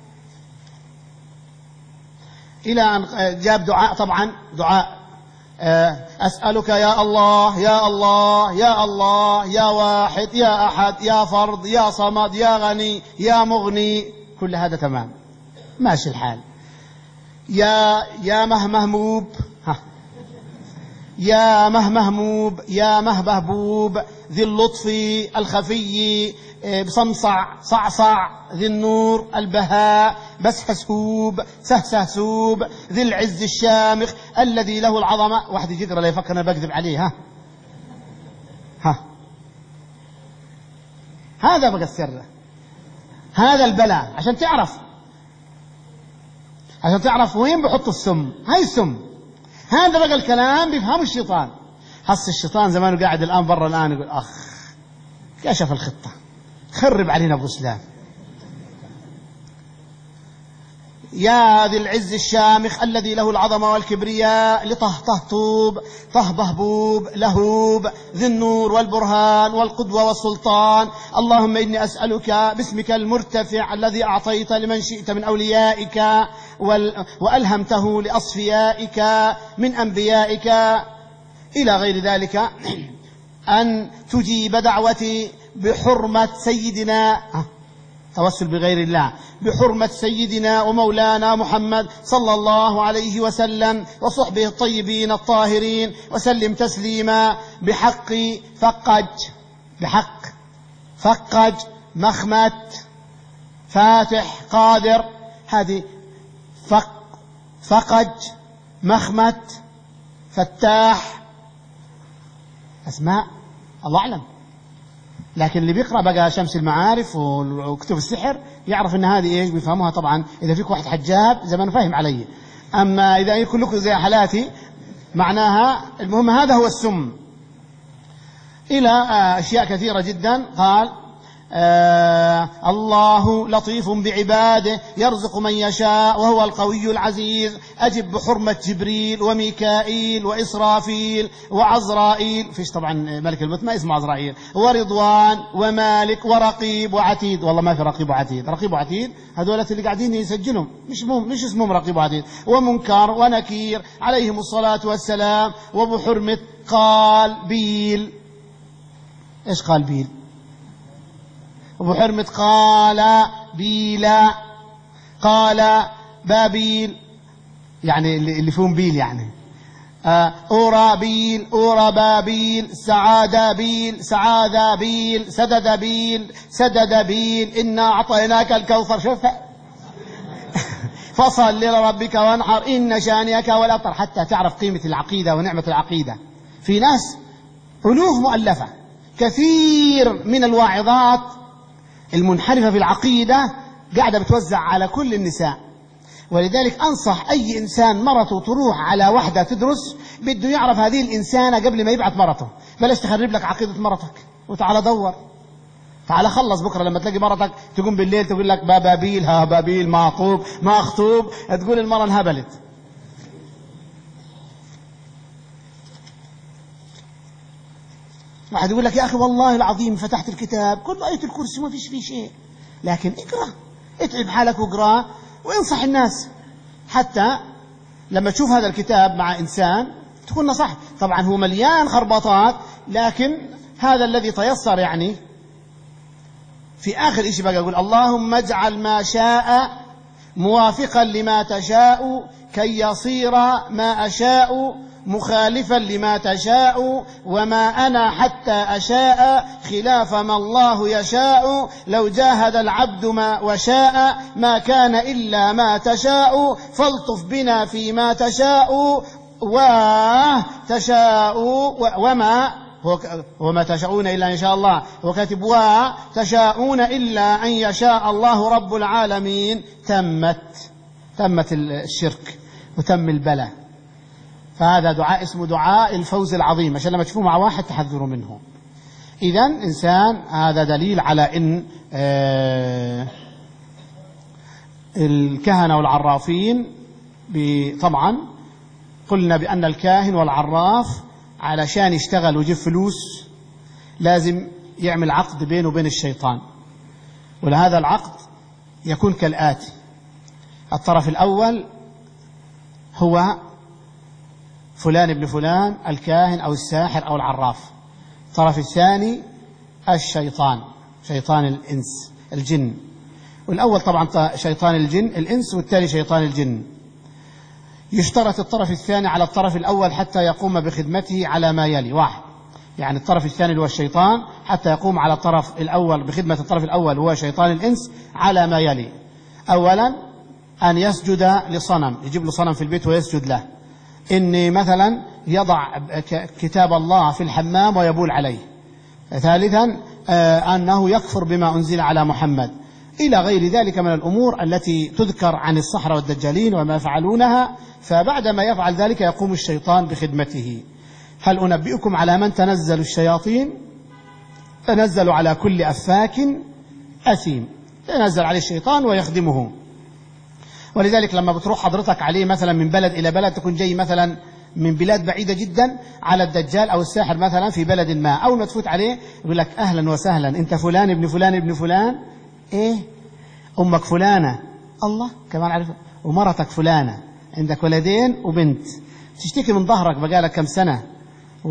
إلى أن جاب دعاء، طبعا دعاء أسألك يا الله يا الله يا الله يا واحد يا أحد يا فرد يا صمد يا غني يا مغني، كل هذا تمام ماشي الحال. يا يا مهمهموب ها يا مهمهموب يا مهبهبوب ذي اللطف الخفي بصمصع صعصع ذي النور البهاء بسحسوب سهسهسوب ذي العز الشامخ الذي له العظمة. واحد يجي يقرأ لا يفكر أنا بكذب عليه. ها ها هذا بقى السر، هذا البلاء. عشان تعرف عشان تعرف وين بحطوا السم. هاي السم، هذا بقى الكلام بيفهمه الشيطان. حس الشيطان زمانه قاعد الآن برا الآن يقول أخ كشف الخطة، خرب علينا أبو سلام. يا ذي العز الشامخ الذي له العظمة والكبرياء لطهطهطوب طهبهبوب لهوب ذي النور والبرهان والقدوة والسلطان. اللهم إني أسألك باسمك المرتفع الذي أعطيت لمن شئت من أوليائك وألهمته لأصفيائك من أنبيائك إلى غير ذلك أن تجيب دعوتي بحرمة سيدنا، توسل بغير الله، بحرمة سيدنا ومولانا محمد صلى الله عليه وسلم وصحبه الطيبين الطاهرين وسلم تسليما بحق فقج بحق فقج مخمت فاتح قادر. هذه فق فقج مخمت فتاح أسماء الله أعلم، لكن اللي بيقرأ بقى شمس المعارف وكتب السحر يعرف ان هذه ايش بيفهموها. طبعا اذا فيك واحد حجاب زي ما انا فاهم علي، اما اذا يكون لكم زي حالاتي معناها. المهم هذا هو السم. الى اشياء كثيرة جدا. قال آه الله لطيف بعباده يرزق من يشاء وهو القوي العزيز. أجب بحرمة جبريل وميكائيل وإسرافيل وعزرائيل. فيش طبعا ملك الموت ما اسمه عزرائيل. ورضوان ومالك ورقيب وعتيد. والله ما في رقيب وعتيد. رقيب وعتيد هذول اللي قاعدين يسجلهم مش مهم مش اسمهم رقيب وعتيد. ومنكر ونكير عليهم الصلاة والسلام. وبحرمة قال بيل. ايش قال بيل؟ وبحرمة قال بيلا قال بابيل يعني اللي فيهم بيل يعني أورا بيل أورا بابيل سعادة بيل سعادة بيل سدد بيل سدد بيل إنا أعطيناك الكوثر. شوف فصل لربك وانحر إن شانئك هو الأبتر، حتى تعرف قيمة العقيدة ونعمة العقيدة. في ناس ألوف مؤلفة، كثير من الواعظات المنحرفة في العقيدة قاعدة بتوزع على كل النساء. ولذلك أنصح أي إنسان مرته تروح على واحدة تدرس بده يعرف هذه الإنسانة قبل ما يبعث مرته. بلاش تخرب لك عقيدة مرتك وتعال دور، تعال خلص بكرة لما تلاقي مرتك تقوم بالليل تقول لك بابابيل ها بابيل معقوب ما أخطوب، تقول المرة انهبلت. واحد يقول لك يا أخي والله العظيم فتحت الكتاب كل آية الكرسي ما فيش فيه شيء، لكن اقرأ، اتعب حالك واقرأ وانصح الناس، حتى لما تشوف هذا الكتاب مع إنسان تكون نصح. طبعا هو مليان خربطات، لكن هذا الذي تيسر. يعني في آخر إشي بقى يقول اللهم اجعل ما شاء موافقا لما تشاء كي يصير ما أشاء مخالفا لما تشاء، وما أنا حتى أشاء خلاف ما الله يشاء، لو جاهد العبد ما وشاء ما كان إلا ما تشاء، فالطف بنا فيما تشاء وتشاء وما وما تشاءون إلا إن شاء الله، وكاتب وتشاءون إلا أن يشاء الله رب العالمين. تمت تمت الشرك وتم البلاء. فهذا دعاء اسمه دعاء الفوز العظيم، عشان لما تشوفوه مع واحد تحذروا منه. إذن إنسان هذا دليل على إن آه الكهنة والعرافين، طبعا قلنا بأن الكاهن والعراف علشان يشتغل ويجيب فلوس لازم يعمل عقد بينه وبين الشيطان، ولهذا العقد يكون كالآتي: الطرف الأول هو فلان ابن فلان الكاهن أو الساحر أو العراف، الطرف الثاني الشيطان، شيطان الإنس الجن، والأول طبعا شيطان الجن الإنس والثاني شيطان الجن. يشترط الطرف الثاني على الطرف الأول حتى يقوم بخدمته على ما يلي: واحد، يعني الطرف الثاني اللي هو الشيطان حتى يقوم على الطرف الأول بخدمة الطرف الأول هو شيطان الإنس على ما يلي: أولا أن يسجد لصنم، يجيب له صنم في البيت ويسجد له، إني مثلا يضع كتاب الله في الحمام ويبول عليه. ثالثا أنه يكفر بما أنزل على محمد، إلى غير ذلك من الأمور التي تذكر عن السحرة والدجالين وما يفعلونها. فبعدما يفعل ذلك يقوم الشيطان بخدمته. هل أنبئكم على من تنزل الشياطين؟ تنزل على كل أفاك أثيم، تنزل عليه الشيطان ويخدمه. ولذلك لما بتروح حضرتك عليه مثلا من بلد إلى بلد، تكون جاي مثلا من بلاد بعيدة جدا على الدجال أو الساحر مثلا في بلد ما، أول ما تفوت عليه يقول لك أهلا وسهلا، أنت فلان ابن فلان ابن فلان، إيه أمك فلانة، الله كمان عارف، ومرتك فلانة، عندك ولدين وبنت، تشتكي من ظهرك بقالك كم سنة و...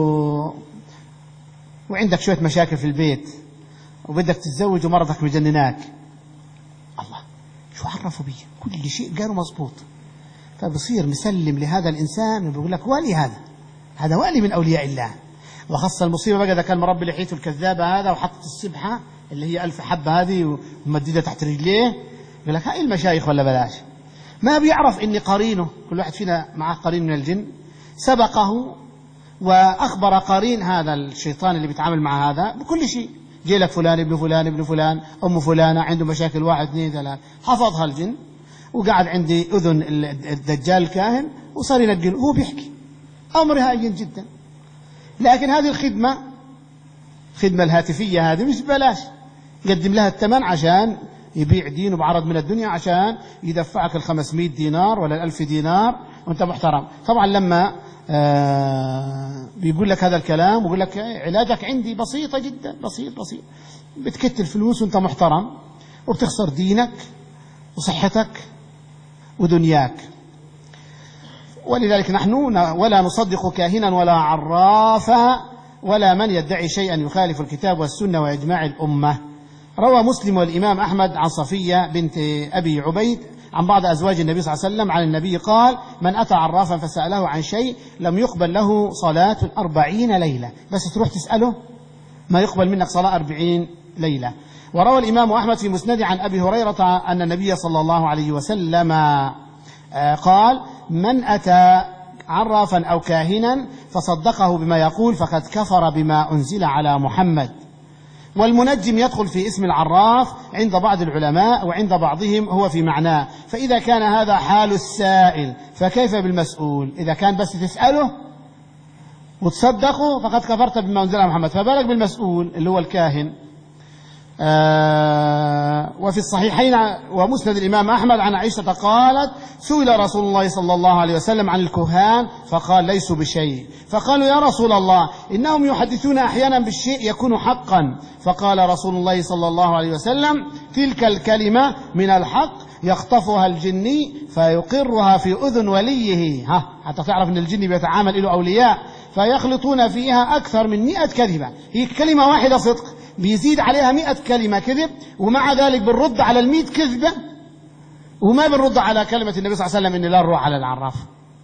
وعندك شوية مشاكل في البيت وبدك تتزوج ومرتك مجنناك. الله شو عرفوا بيه؟ كل شيء قالوا مظبوط. فبصير مسلم لهذا الإنسان وبيقول لك والي، هذا هذا والي من أولياء الله. وخاصة المصيبة بقى إذا كان مربي لحيته الكذابة هذا وحط السبحة اللي هي ألف حبة هذه ومددة تحت رجليه، يقول لك هاي المشايخ ولا بلاش. ما بيعرف إن قرينه، كل واحد فينا معه قرين من الجن، سبقه وأخبر قرين هذا الشيطان اللي بيتعامل مع هذا بكل شيء. جاي لك فلان ابن فلان ابن فلان أم فلانة عنده مشاكل واحد اثنين ثلاثة، حفظها الجن وقعد عندي أذن الدجال الكاهن وصار ينقل وهو بيحكي أمر هين جدا. لكن هذه الخدمة، خدمة الهاتفية هذه مش بلاش، قدم لها الثمن عشان يبيع دينه بعرض من الدنيا، عشان يدفعك الخمسمائة دينار ولا الألف دينار وانت محترم. طبعا لما آه بيقول لك هذا الكلام ويقول لك علاجك عندي بسيطة جدا، بسيط بسيط، بتكتل فلوس وانت محترم وبتخسر دينك وصحتك ودنياك. ولذلك نحن ولا نصدق كاهنا ولا عرافا ولا من يدعي شيئا يخالف الكتاب والسنة وإجماع الأمة. روى مسلم والإمام أحمد عن صفية بنت أبي عبيد عن بعض أزواج النبي صلى الله عليه وسلم عن النبي قال: من أتى عرافا فسأله عن شيء لم يقبل له صلاة أربعين ليلة. بس تروح تسأله ما يقبل منك صلاة أربعين ليلة. وروى الإمام أحمد في مسند عن أبي هريرة أن النبي صلى الله عليه وسلم قال: من أتى عرافا أو كاهنا فصدقه بما يقول فقد كفر بما أنزل على محمد. والمنجم يدخل في اسم العراف عند بعض العلماء، وعند بعضهم هو في معناه. فإذا كان هذا حال السائل فكيف بالمسؤول؟ إذا كان بس تسأله وتصدقه فقد كفرت بما أنزل على محمد، فبالك بالمسؤول اللي هو الكاهن. آه وفي الصحيحين ومسند الإمام أحمد عن عائشة قالت: سئل رسول الله صلى الله عليه وسلم عن الكهان فقال: ليسوا بشيء. فقالوا: يا رسول الله إنهم يحدثون أحيانا بالشيء يكون حقا. فقال رسول الله صلى الله عليه وسلم: تلك الكلمة من الحق يخطفها الجني فيقرها في أذن وليه. ها حتى تعرف أن الجن بيتعامل له أولياء، فيخلطون فيها أكثر من مئة كذبة. هي كلمة واحدة صدق بيزيد عليها مئة كلمة كذب، ومع ذلك بنرد على المئة كذبة وما بنرد على كلمة النبي صلى الله عليه وسلم إن لا نروح على العراف.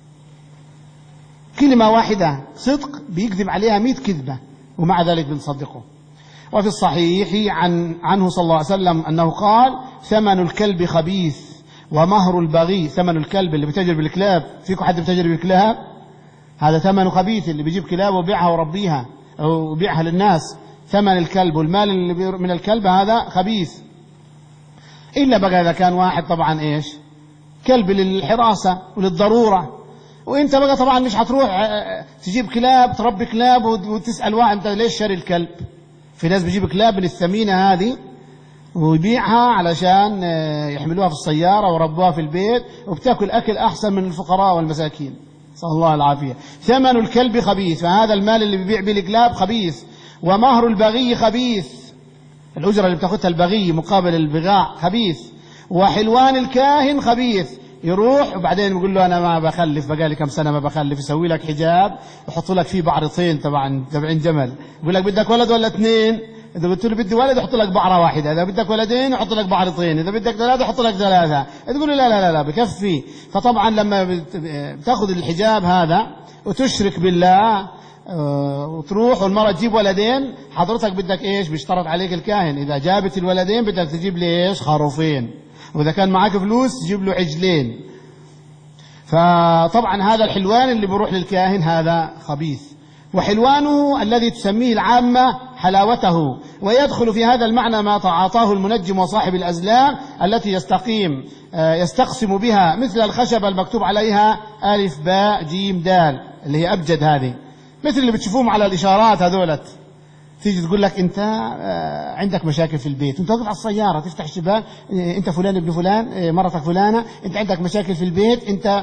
كلمة واحدة صدق بيكذب عليها مئة كذبة ومع ذلك بنصدقه. وفي الصحيح عن عنه صلى الله عليه وسلم أنه قال: ثمن الكلب خبيث ومهر البغي. ثمن الكلب اللي بتجر بالكلاب، فيكم حد بتجر بالكلاب؟ هذا ثمنه خبيث، اللي بيجيب كلاب وبيعها وربيها أو بيعها للناس. ثمن الكلب والمال اللي من الكلب هذا خبيث، إلا بقى إذا كان واحد طبعا إيش كلب للحراسة وللضرورة. وإنت بقى طبعا مش هتروح تجيب كلاب تربي كلاب وتسأل واحد أنت ليش شاري الكلب. في ناس بيجيب كلاب من الثمينة هذه ويبيعها علشان يحملوها في السيارة وربوها في البيت وبتاكل أكل أحسن من الفقراء والمساكين، صلى الله العافية. ثمن الكلب خبيث، فهذا المال اللي بيبيع به الكلاب خبيث. ومهر البغي خبيث، الأجرة اللي بتاخدها البغي مقابل البغاء خبيث. وحلوان الكاهن خبيث، يروح وبعدين يقول له أنا ما بخلف، بقالي كم سنة ما بخلف، يسوي لك حجاب ويحط لك فيه بعرتين طبعا تبعين جمل، يقول لك بدك ولد ولا اثنين، إذا قلت له بدي ولد يحط لك بعرة واحدة، إذا بدك ولدين يحط لك بعرتين، إذا بدك ثلاثة يحط لك ثلاثة، تقول له لا لا لا لا بكفي. فطبعا لما بتاخذ الحجاب هذا وتشرك بالله وتروح والمرأة تجيب ولدين، حضرتك بدك ايش؟ بيشترط عليك الكاهن إذا جابت الولدين بدك تجيب لي ايش؟ خروفين، وإذا كان معك فلوس تجيب له عجلين. فطبعا هذا الحلوان اللي بيروح للكاهن هذا خبيث. وحلوانه الذي تسميه العامة حلاوته، ويدخل في هذا المعنى ما تعاطاه المنجم وصاحب الأزلام التي يستقيم يستقسم بها، مثل الخشبة المكتوب عليها ألف باء جيم دال اللي هي أبجد، هذه مثل اللي بتشوفوهم على الإشارات هذولت. تيجي تقول لك أنت عندك مشاكل في البيت، أنت واقف على السيارة تفتح الشباك، أنت فلان ابن فلان، مرتك فلانة، أنت عندك مشاكل في البيت، أنت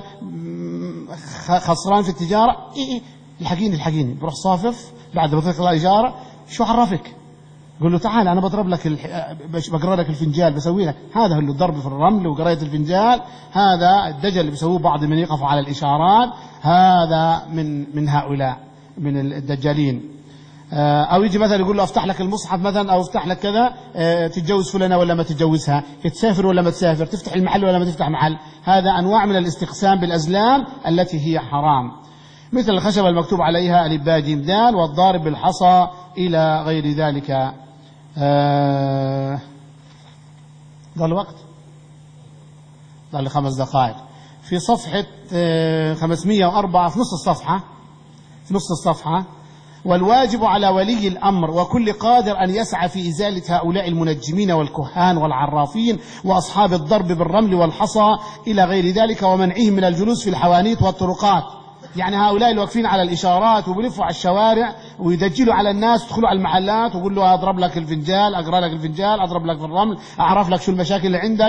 خسران في التجارة، إيه الحقيني الحقيني، بروح صافف بعد ما تطلع الإشارة، شو عرفك؟ قل له تعال أنا بضرب لك الح... بقرأ لك الفنجال، بسوي لك هذا اللي الضرب في الرمل وقراية الفنجال، هذا الدجل اللي بيسووه بعض من يقفوا على الإشارات، هذا من من هؤلاء من الدجالين. أو يجي مثلا يقول له أفتح لك المصحف مثلا أو أفتح لك كذا، تتجوز فلانة ولا ما تتجوزها، تسافر ولا ما تسافر، تفتح المحل ولا ما تفتح محل. هذا أنواع من الاستقسام بالأزلام التي هي حرام، مثل الخشبة المكتوب عليها ألف باء جيم دال، والضارب بالحصى إلى غير ذلك. آه ضل وقت، ضل خمس دقائق. في صفحة خمسمائة وأربعة في نص الصفحة، في نص الصفحة: والواجب على ولي الأمر وكل قادر أن يسعى في إزالة هؤلاء المنجمين والكهان والعرافين وأصحاب الضرب بالرمل والحصى إلى غير ذلك، ومنعهم من الجلوس في الحوانيت والطرقات. يعني هؤلاء اللي واقفين على الإشارات وبيلفوا على الشوارع ويدجلوا على الناس، يدخلوا على المحلات ويقول له أضرب لك الفنجال، أقرأ لك الفنجال، أضرب لك في الرمل، أعرف لك شو المشاكل اللي عندك.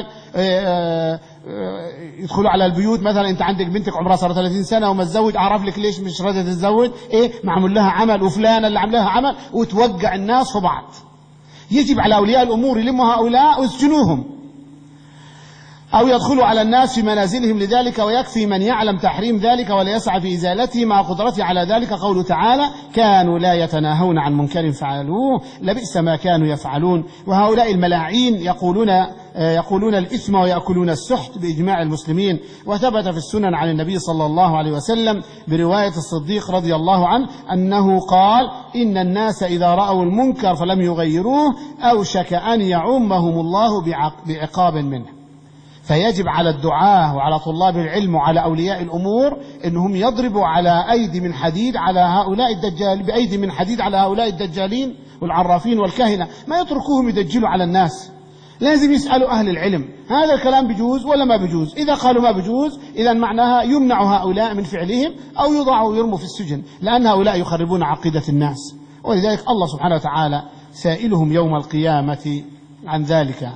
يدخلوا على البيوت، مثلا أنت عندك بنتك عمرها صار ثلاثين سنة وما تزوج، أعرف لك ليش مش راضية تتزوج، إيه معمول لها عمل وفلانة اللي عملها عمل، وتوقع الناس في بعض. يجب على أولياء الأمور يلموا هؤلاء ويسجنوهم. أو يدخل على الناس في منازلهم لذلك، ويكفي من يعلم تحريم ذلك ولا يسعى في إزالته مع قدرته على ذلك. قوله تعالى: كانوا لا يتناهون عن منكر فعلوه لبئس ما كانوا يفعلون. وهؤلاء الملاعين يقولون يقولون الإثم ويأكلون السحت بإجماع المسلمين. وثبت في السنن عن النبي صلى الله عليه وسلم برواية الصديق رضي الله عنه أنه قال: إن الناس إذا رأوا المنكر فلم يغيروه أوشك أن يعمهم الله بعقاب منه. فيجب على الدعاة وعلى طلاب العلم وعلى أولياء الأمور أنهم يضربوا على أيدي من حديد على هؤلاء الدجال بأيدي من حديد على هؤلاء الدجالين والعرافين والكهنة، ما يتركوهم يدجلوا على الناس. لازم يسألوا أهل العلم هذا الكلام بجوز ولا ما بجوز. إذا قالوا ما بجوز إذا معناها يمنع هؤلاء من فعلهم أو يضعوا ويرموا في السجن، لأن هؤلاء يخربون عقيدة الناس. ولذلك الله سبحانه وتعالى سائلهم يوم القيامة عن ذلك.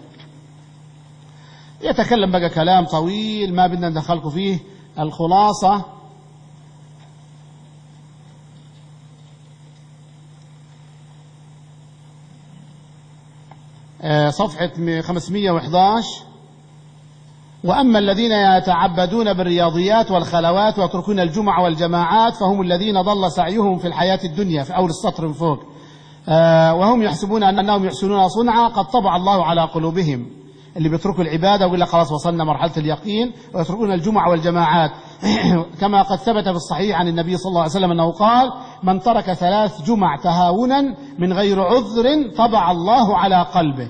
يتكلم بقى كلام طويل ما بدنا ندخلكم فيه. الخلاصة: صفحة خمسمائة وأحد عشر: وأما الذين يتعبدون بالرياضيات والخلوات ويتركون الجمع والجماعات فهم الذين ضل سعيهم في الحياة الدنيا، في أول السطر من فوق، وهم يحسبون أنهم يحسنون صنعا قد طبع الله على قلوبهم. اللي بيتركوا العبادة ويقول لك خلاص وصلنا مرحلة اليقين، ويتركون الجمع والجماعات كما قد ثبت في الصحيح عن النبي صلى الله عليه وسلم أنه قال: من ترك ثلاث جمع تهاونا من غير عذر طبع الله على قلبه.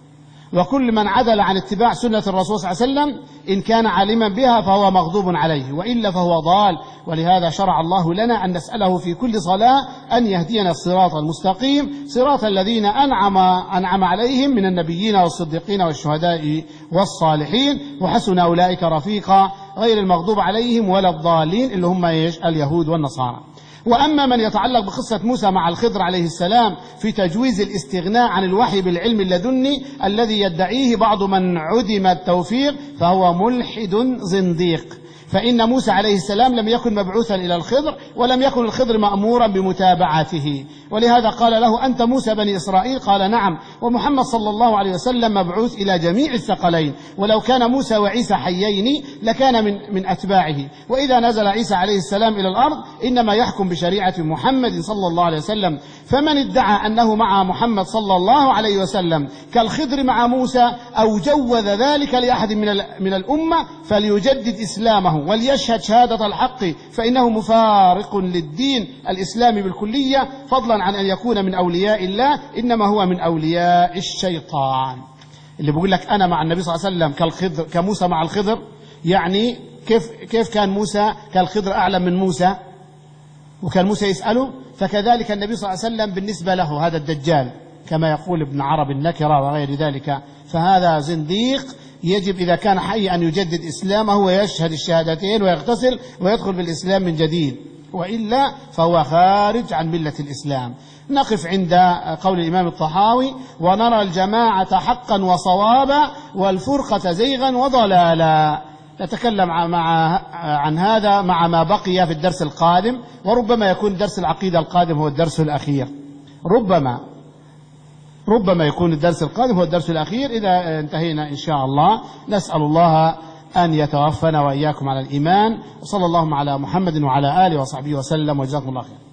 وكل من عدل عن اتباع سنة الرسول صلى الله عليه وسلم إن كان عالما بها فهو مغضوب عليه، وإلا فهو ضال. ولهذا شرع الله لنا أن نسأله في كل صلاة أن يهدينا الصراط المستقيم، صراط الذين أنعم, أنعم عليهم من النبيين والصديقين والشهداء والصالحين وحسن أولئك رفيقا، غير المغضوب عليهم ولا الضالين اللي هم اليهود والنصارى. وأما من يتعلق بقصة موسى مع الخضر عليه السلام في تجويز الاستغناء عن الوحي بالعلم اللدني الذي يدعيه بعض من عدم التوفيق فهو ملحد زنديق. فإن موسى عليه السلام لم يكن مبعوثا إلى الخضر، ولم يكن الخضر مأمورا بمتابعته، ولهذا قال له: أنت موسى بني إسرائيل؟ قال: نعم. ومحمد صلى الله عليه وسلم مبعوث إلى جميع الثقلين، ولو كان موسى وعيسى حيين لكان من, من أتباعه. وإذا نزل عيسى عليه السلام إلى الأرض إنما يحكم بشريعة محمد صلى الله عليه وسلم. فمن ادعى أنه مع محمد صلى الله عليه وسلم كالخضر مع موسى أو جوز ذلك لأحد من, من الأمة فليجدد إسلامه وليشهد شهادة الحق، فإنه مفارق للدين الإسلامي بالكلية، فضلا عن أن يكون من أولياء الله، إنما هو من أولياء الشيطان. اللي بيقول لك أنا مع النبي صلى الله عليه وسلم كالخضر كموسى مع الخضر، يعني كيف كيف كان موسى كالخضر أعلم من موسى وكان موسى يسأله، فكذلك النبي صلى الله عليه وسلم بالنسبة له هذا الدجال كما يقول ابن عرب النكرة وغير ذلك، فهذا زنديق. يجب إذا كان حي أن يجدد إسلامه ويشهد الشهادتين ويغتسل ويدخل بالإسلام من جديد، وإلا فهو خارج عن ملة الإسلام. نقف عند قول الإمام الطحاوي: ونرى الجماعة حقا وصوابا والفرقة زيغا وضلالا. نتكلم مع عن هذا مع ما بقي في الدرس القادم، وربما يكون درس العقيدة القادم هو الدرس الأخير، ربما ربما يكون الدرس القادم هو الدرس الأخير إذا انتهينا إن شاء الله. نسأل الله أن يتوفنا وإياكم على الإيمان، وصلى اللهم على محمد وعلى آله وصحبه وسلم، وجزاكم الله خير.